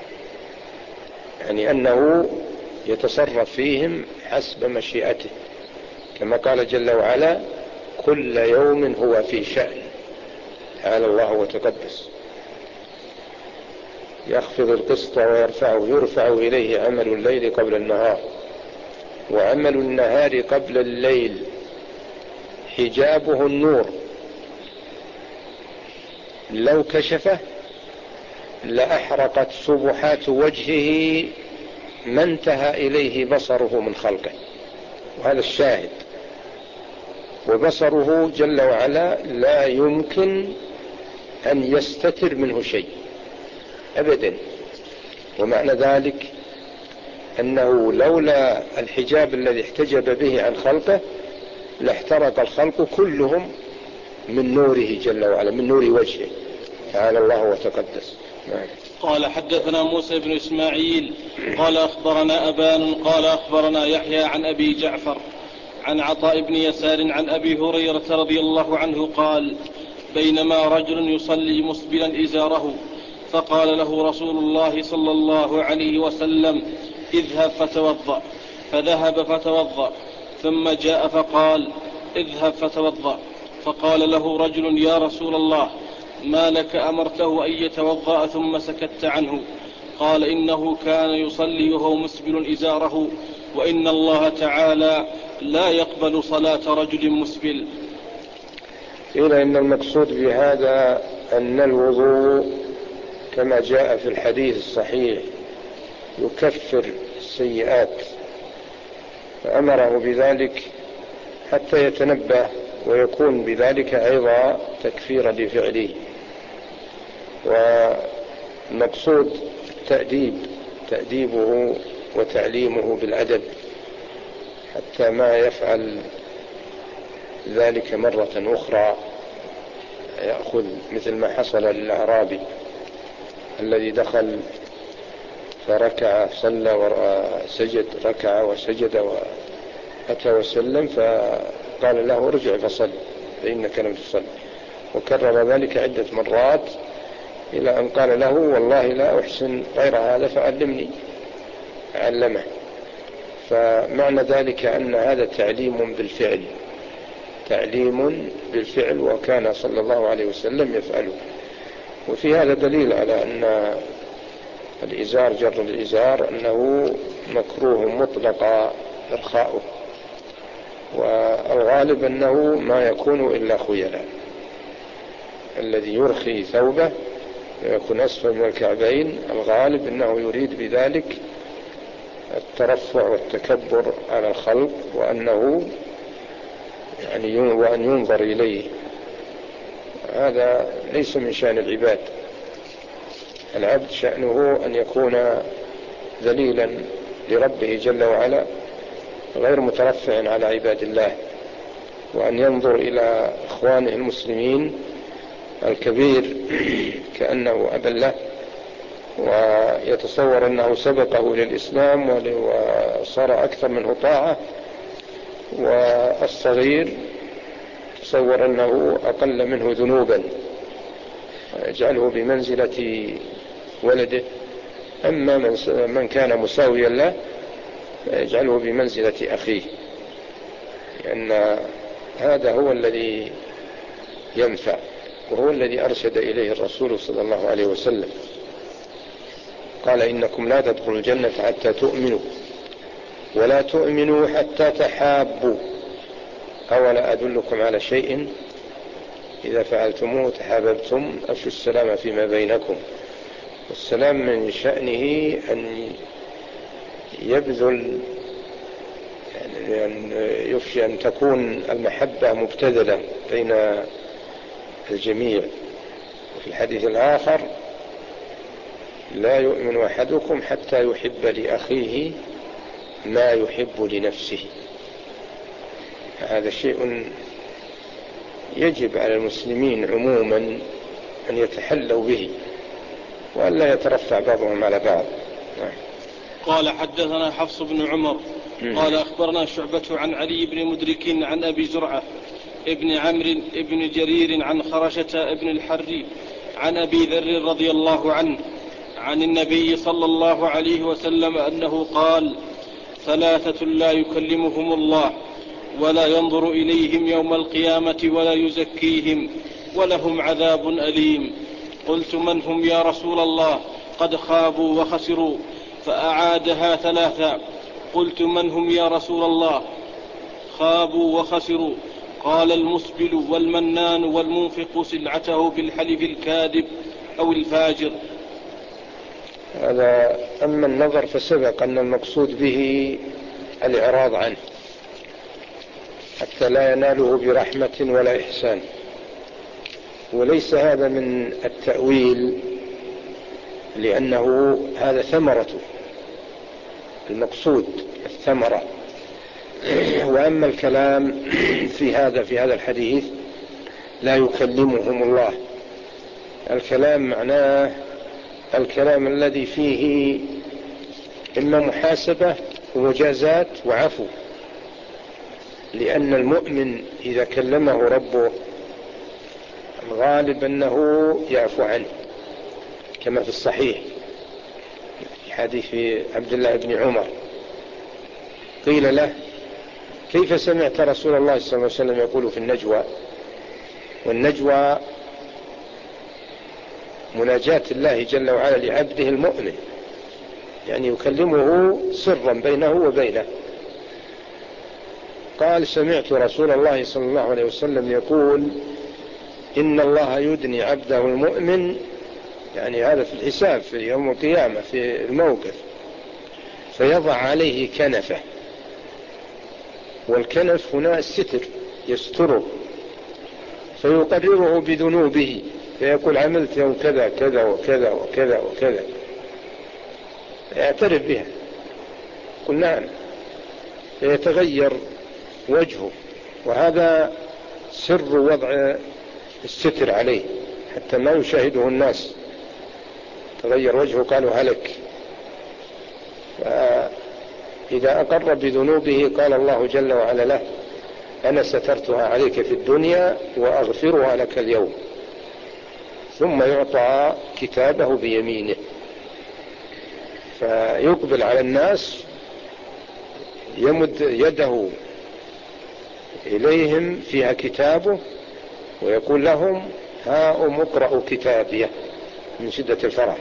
يعني أنه يتصرف فيهم حسب مشيئته، كما قال جل وعلا كل يوم هو في شأن، تعالى الله وتقدس. يخفض القسط ويرفعه، يرفع إليه عمل الليل قبل النهار وعمل النهار قبل الليل، حجابه النور، لو كشفه لأحرقت سبحات وجهه ما انتهى إليه بصره من خلقه، وهذا الشاهد. وبصره جل وعلا لا يمكن أن يستتر منه شيء أبدا، ومعنى ذلك أنه لولا الحجاب الذي احتجب به عن خلقه لاحترق الخلق كلهم من نوره جل وعلا، من نور وجهه، تعالى الله وتقدس. قال حدثنا موسى بن إسماعيل قال أخبرنا أبان قال أخبرنا يحيى عن أبي جعفر عن عطاء بن يسار عن أبي هريرة رضي الله عنه قال بينما رجل يصلي مسبلا إزاره فقال له رسول الله صلى الله عليه وسلم اذهب فتوضأ، فذهب فتوضأ، ثم جاء فقال اذهب فتوضأ، فقال له رجل يا رسول الله ما لك أمرته أن يتوضأ ثم سكت عنه؟ قال إنه كان يصلي وهو مسبل إزاره، وإن الله تعالى لا يقبل صلاة رجل مسبل. قيل إن المقصود بهذا أن الوضوء كما جاء في الحديث الصحيح يكفر السيئات، فأمره بذلك حتى يتنبه ويكون بذلك أيضا تكفيرا لفعله. والمقصود التأديب، تأديبه وتعليمه بالأدب حتى ما يفعل ذلك مرة أخرى، يأخذ مثل ما حصل للأعرابي الذي دخل فركع صلى وسجد، ركع وسجد وأتى وسلم، فقال له ارجع فصل فإنك لم تصل، وكرر ذلك عدة مرات إلى أن قال له والله لا أحسن غير هذا فعلمني، علمه. فمعنى ذلك أن هذا تعليم بالفعل، تعليم بالفعل، وكان صلى الله عليه وسلم يفعله. وفي هذا دليل على أن الإزار، جر الإزار، أنه مكروه مطلق إرخاؤه، والغالب أنه ما يكون إلا خيلا، الذي يرخي ثوبه يكون أسفل من الكعبين، الغالب أنه يريد بذلك الترفع والتكبر على الخلق، وأنه يعني وأن ينظر إليه. هذا ليس من شأن العباد، العبد شأنه أن يكون ذليلا لربه جل وعلا غير مترفع على عباد الله، وأن ينظر إلى إخوانه المسلمين الكبير كأنه أبا له، ويتصور أنه سبقه للإسلام وصار أكثر منه طاعة، والصغير تصور أنه أقل منه ذنوبا ويجعله بمنزلة ولده، أما من كان مساويا له فيجعله بمنزلة أخيه، لأن هذا هو الذي ينفع. وهو الذي أرشد إليه الرسول صلى الله عليه وسلم، قال إنكم لا تدخلوا الجنة حتى تؤمنوا ولا تؤمنوا حتى تحابوا، أولا أدلكم على شيء إذا فعلتموه تحاببتم، أفشوا السلام فيما بينكم. والسلام من شأنه أن يبذل، يعني أن يفشي، أن تكون المحبة مبتذلة بين الجميع. وفي الحديث الآخر لا يؤمن أحدكم حتى يحب لأخيه ما يحب لنفسه. هذا شيء يجب على المسلمين عموما أن يتحلوا به وأن لا يترفع بعضهم على بعض. قال حدثنا حفص بن عمر قال أخبرنا شعبة عن علي بن مدرك عن أبي زرعة ابن عمرو ابن جرير عن خرشة ابن الحري عن أبي ذر رضي الله عنه عن النبي صلى الله عليه وسلم أنه قال: ثلاثة لا يكلمهم الله ولا ينظر إليهم يوم القيامة ولا يزكيهم ولهم عذاب أليم. قلت: من هم يا رسول الله؟ قد خابوا وخسروا. فأعادها ثلاثا. قلت: من هم يا رسول الله؟ خابوا وخسروا. قال: المسبل والمنان والمنفق سلعته بالحلف الكاذب أو الفاجر. هذا أما النظر فسبق أن المقصود به الإعراض عنه حتى لا يناله برحمة ولا إحسان، وليس هذا من التأويل لأنه هذا ثمرته، المقصود الثمرة. وأما الكلام في هذا في هذا الحديث لا يكلمهم الله، الكلام معناه الكلام الذي فيه إما محاسبة ومجازات وعفو، لأن المؤمن إذا كلمه ربه الغالب أنه يعفو عنه، كما في الصحيح في حديث عبد الله بن عمر قيل له: كيف سمعت رسول الله صلى الله عليه وسلم يقول في النجوى؟ والنجوى مناجاة الله جل وعلا لعبده المؤمن، يعني يكلمه سرا بينه وبينه. قال: سمعت رسول الله صلى الله عليه وسلم يقول: إن الله يدني عبده المؤمن، يعني هذا في الحساب في يوم القيامة في الموقف، فيضع عليه كنفه، والكنف هنا الستر يستره، فيقرره بذنوبه، فيقول: عملت يوم كذا كذا وكذا وكذا وكذا، يعترف بها، قل نعم، فيتغير وجهه، وهذا سر وضع الستر عليه حتى ما يشاهده الناس. تغير وجهه قالوا هلك. فإذا أقر بذنوبه قال الله جل وعلا له: أنا سترتها عليك في الدنيا وأغفرها لك اليوم. ثم يعطى كتابه بيمينه، فيقبل على الناس يمد يده إليهم فيها كتابه ويقول لهم: هاؤم اقرأوا كتابيه، من شدة الفرح.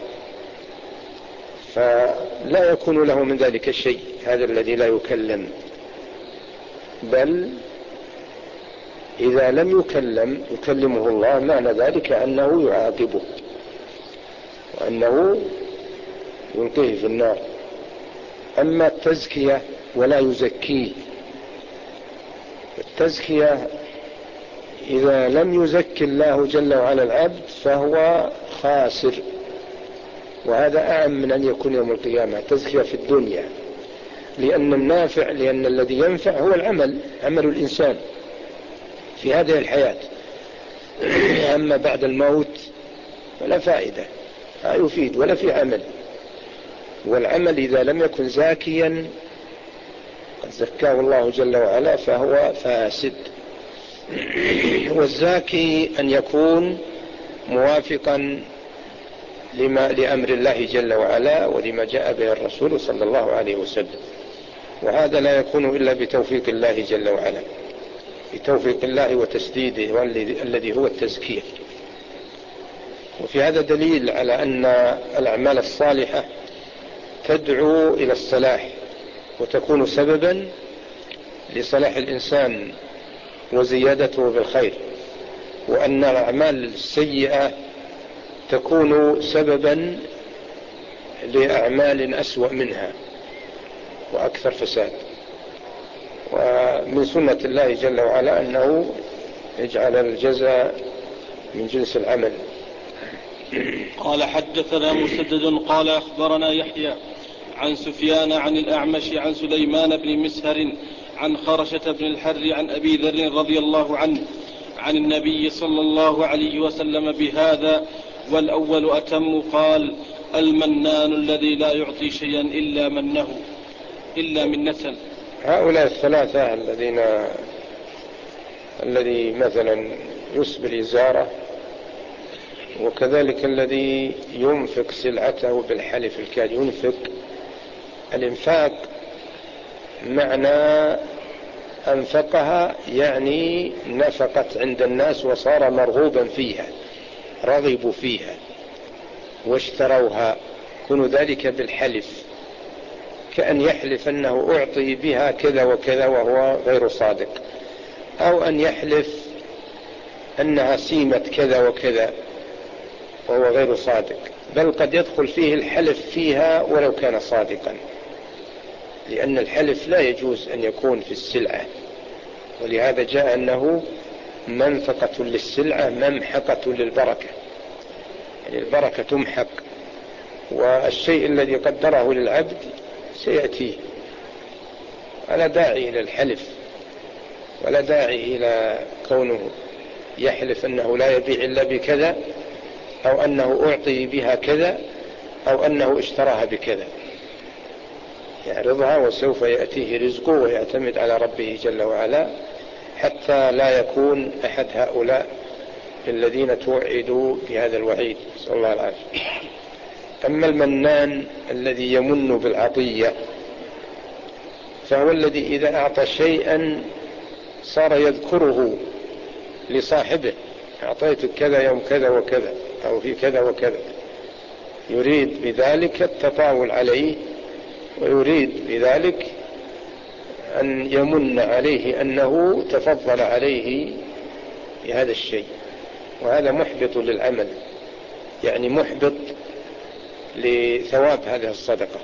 فلا يكون له من ذلك الشيء، هذا الذي لا يكلم، بل إذا لم يكلم يكلمه الله، معنى ذلك أنه يعاقبه وأنه يلقيه في النار. أما التزكية ولا يزكيه، التزكية إذا لم يزكي الله جل وعلا العبد فهو خاسر، وهذا أعم من أن يكون يوم القيامة. تزكية في الدنيا، لأن النافع، لأن الذي ينفع هو العمل، عمل الإنسان في هذه الحياة. أما بعد الموت فلا فائدة، لا يفيد ولا في عمل. والعمل إذا لم يكن زاكيا قد زكاه الله جل وعلا فهو فاسد. والزاكي أن يكون موافقا لما لأمر الله جل وعلا ولما جاء به الرسول صلى الله عليه وسلم، وهذا لا يكون إلا بتوفيق الله جل وعلا، بتوفيق الله وتسديده الذي هو التزكية. وفي هذا دليل على أن الأعمال الصالحة تدعو إلى الصلاح وتكون سببا لصلاح الإنسان وزيادته بالخير، وأن الأعمال السيئة تكون سببا لأعمال أسوأ منها وأكثر فساد. ومن سنة الله جل وعلا أنه يجعل الجزاء من جنس العمل. قال حدثنا مسدد قال أخبرنا يحيى عن سفيان عن الأعمش عن سليمان بن مسهر عن خرشة بن الحر عن أبي ذر رضي الله عنه عن النبي صلى الله عليه وسلم بهذا، والأول أتم. قال: المنان الذي لا يعطي شيئا إلا منه إلا منة. هؤلاء الثلاثة الذين الذي مثلا يسبل إزارة، وكذلك الذي ينفق سلعته بالحلف الكاذب. ينفق الإنفاق معنى أنفقها يعني نفقت عند الناس وصار مرغوبا فيها، رغبوا فيها واشتروها، كن ذلك بالحلف، كأن يحلف أنه أعطي بها كذا وكذا وهو غير صادق، أو أن يحلف أنها سيمة كذا وكذا وهو غير صادق، بل قد يدخل فيه الحلف فيها ولو كان صادقا، لأن الحلف لا يجوز أن يكون في السلعة، ولهذا جاء أنه منفقة للسلعة ممحقة للبركة، يعني البركة تمحق، والشيء الذي قدره للعبد سيأتيه. ولا داعي إلى الحلف، ولا داعي إلى كونه يحلف أنه لا يبيع إلا بكذا، أو أنه أعطي بها كذا، أو أنه اشتراها بكذا. يعرضها وسوف يأتيه رزقه ويعتمد على ربه جل وعلا، حتى لا يكون أحد هؤلاء الذين توعدوا بهذا الوعيد، صلى الله عليه وسلم. أما المنان الذي يمن بالعطية فهو الذي إذا أعطى شيئا صار يذكره لصاحبه: أعطيتك كذا يوم كذا وكذا، أو في كذا وكذا، يريد بذلك التطاول عليه، ويريد بذلك أن يمن عليه أنه تفضل عليه بهذا الشيء، وهذا محبط للعمل، يعني محبط لثواب هذه الصدقة.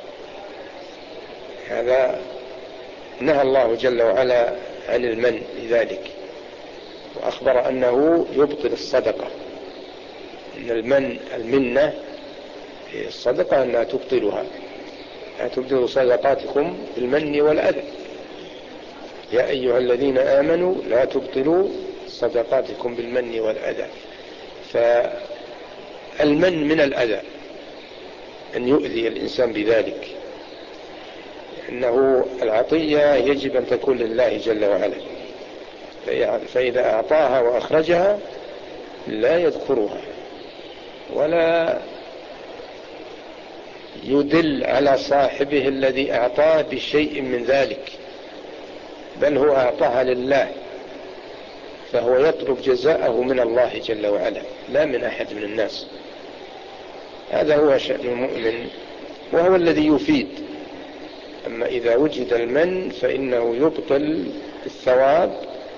هذا نهى الله جل وعلا عن المن لذلك، وأخبر أنه يبطل الصدقة، إن المن المنة في الصدقة أنها تبطلها، لا تبطلوا صدقاتكم بالمن والأذى، يا أيها الذين آمنوا لا تبطلوا صدقاتكم بالمن والأذى. فالمن من الأذى، أن يؤذي الإنسان بذلك، إنه العطية يجب أن تكون لله جل وعلا، فإذا أعطاها وأخرجها لا يذكرها ولا يدل على صاحبه الذي أعطاه بشيء من ذلك، بل هو أعطاها لله، فهو يطلب جزاءه من الله جل وعلا لا من أحد من الناس. هذا هو شأن المؤمن، وهو الذي يفيد. أما إذا وجد المن فإنه يبطل الثواب،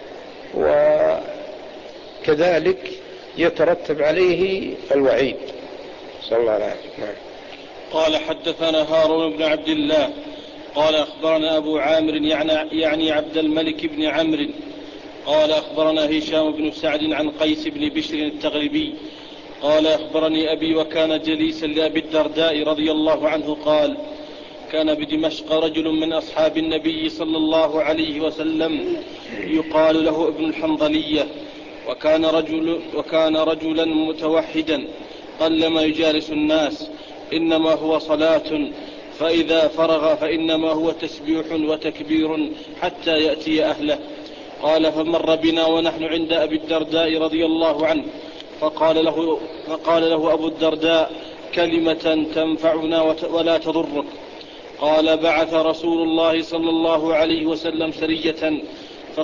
وكذلك يترتب عليه الوعيد، صلى الله عليه وسلم. قال حدثنا هارون بن عبد الله قال أخبرنا أبو عامر يعني عبد الملك بن عمرو قال أخبرنا هشام بن سعد عن قيس بن بشر التغلبي قال أخبرني أبي وكان جليسا لأبي الدرداء رضي الله عنه قال: كان بدمشق رجل من أصحاب النبي صلى الله عليه وسلم يقال له ابن الحنظلية، وكان, رجل وكان رجلا متوحدا قلما يجالس الناس، إنما هو صلاة، فإذا فرغ فإنما هو تسبيح وتكبير حتى يأتي أهله. قال: فمر بنا ونحن عند أبي الدرداء رضي الله عنه، فقال له, فقال له أبو الدرداء: كلمة تنفعنا ولا تضرك. قال: بعث رسول الله صلى الله عليه وسلم سرية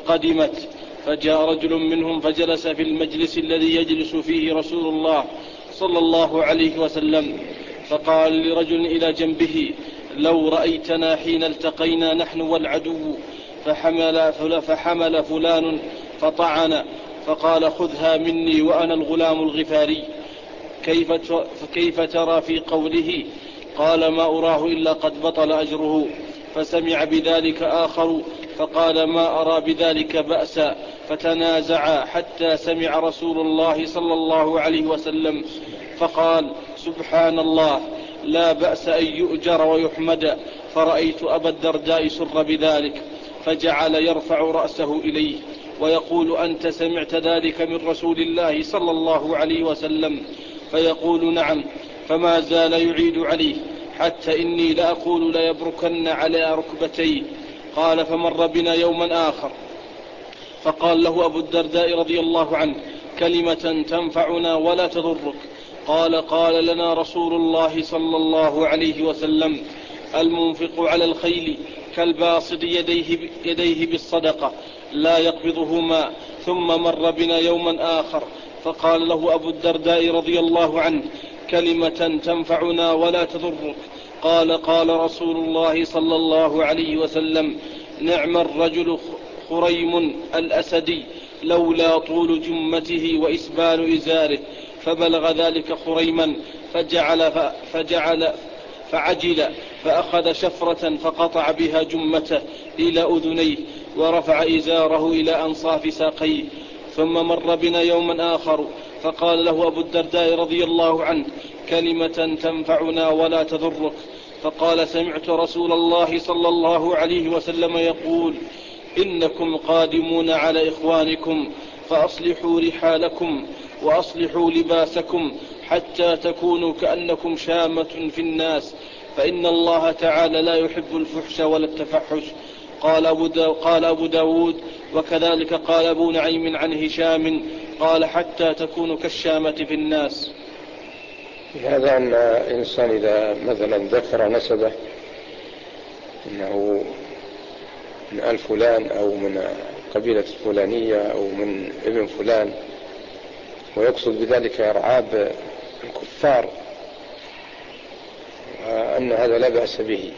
فقدمت، فجاء رجل منهم فجلس في المجلس الذي يجلس فيه رسول الله صلى الله عليه وسلم، فقال لرجل إلى جنبه: لو رأيتنا حين التقينا نحن والعدو فحمل, فحمل فلان فطعن، فقال: خذها مني وأنا الغلام الغفاري، كيف, كيف ترى في قوله؟ قال: ما أراه إلا قد بطل أجره. فسمع بذلك آخر فقال: ما أرى بذلك بأسا، فتنازعا حتى سمع رسول الله صلى الله عليه وسلم فقال: سبحان الله، لا بأس أن يؤجر ويحمد. فرأيت أبا الدرداء سر بذلك، فجعل يرفع رأسه إليه ويقول: أنت سمعت ذلك من رسول الله صلى الله عليه وسلم؟ فيقول: نعم. فما زال يعيد عليه حتى إني لأقول ليبركن على ركبتيه. قال: فمر بنا يوما آخر فقال له أبو الدرداء رضي الله عنه: كلمة تنفعنا ولا تضرك. قال: قال لنا رسول الله صلى الله عليه وسلم: المنفق على الخيل كالباسط يديه, يديه بالصدقة لا يقبضهما. ثم مر بنا يوما آخر فقال له أبو الدرداء رضي الله عنه: كلمة تنفعنا ولا تضرك. قال: قال رسول الله صلى الله عليه وسلم: نعم الرجل خريم الأسدي، لولا طول جمته وإسبال إزاره. فبلغ ذلك خريما فجعل, فجعل فعجل فأخذ شفرة فقطع بها جمته إلى أذنيه ورفع إزاره إلى أنصاف ساقيه. ثم مر بنا يوما آخر فقال له أبو الدرداء رضي الله عنه: كلمة تنفعنا ولا تضرك. فقال: سمعت رسول الله صلى الله عليه وسلم يقول: إنكم قادمون على إخوانكم فأصلحوا رحالكم وأصلحوا لباسكم حتى تكونوا كأنكم شامة في الناس، فإن الله تعالى لا يحب الفحش ولا التفحش. قال أبو, دا قال أبو داود: وكذلك قال أبو نعيم عن هشام قال: حتى تكونوا كالشامة في الناس. هذا أن الإنسان إذا مثلا ذكر نسبه أنه من آل فلان أو من قبيلة الفلانية أو من ابن فلان، ويقصد بذلك إرعاب الكفار، أن هذا لا بأس به.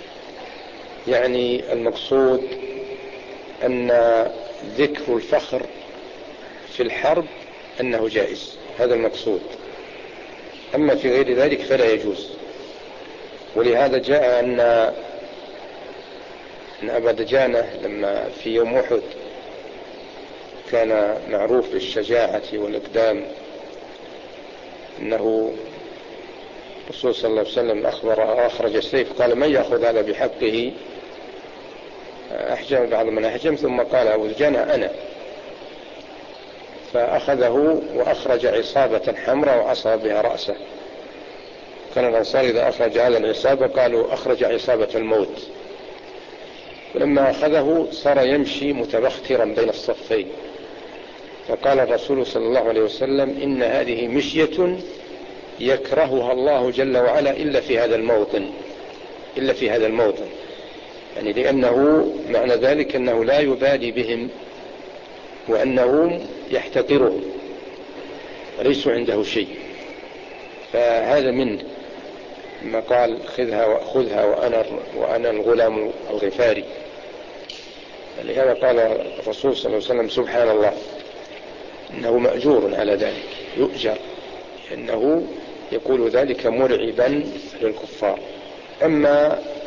يعني المقصود أن ذكر الفخر في الحرب أنه جائز، هذا المقصود. أما في غير ذلك فلا يجوز. ولهذا جاء أن أن أبا دجانة لما في يوم أحد كان معروف بالشجاعة والإقدام، أنه الرسول صلى الله عليه وسلم أخبر أخرج السيف، قال: من يأخذ هذا بحقه؟ أحجم بعض من أحجم، ثم قال أبو دجانة: أنا. فأخذه وأخرج عصابة حمراء وعصى بها رأسه. كان الأنصار إذا أخرج هذا العصابة قالوا: أخرج عصابة الموت. ولما أخذه صار يمشي متبخترا بين الصفين، فقال الرسول صلى الله عليه وسلم: إن هذه مشية يكرهها الله جل وعلا إلا في هذا الموطن، إلا في هذا الموطن، يعني لأنه معنى ذلك أنه لا يبالي بهم وأنه يحتقرهم وليسوا عنده شيء. فهذا منه ما قال: خذها وأخذها وأنا, وأنا الغلام الغفاري. لهذا قال الرسول صلى الله عليه وسلم: سبحان الله، إنه مأجور على ذلك، يؤجر، لأنه يقول ذلك مرعبا للكفار. أما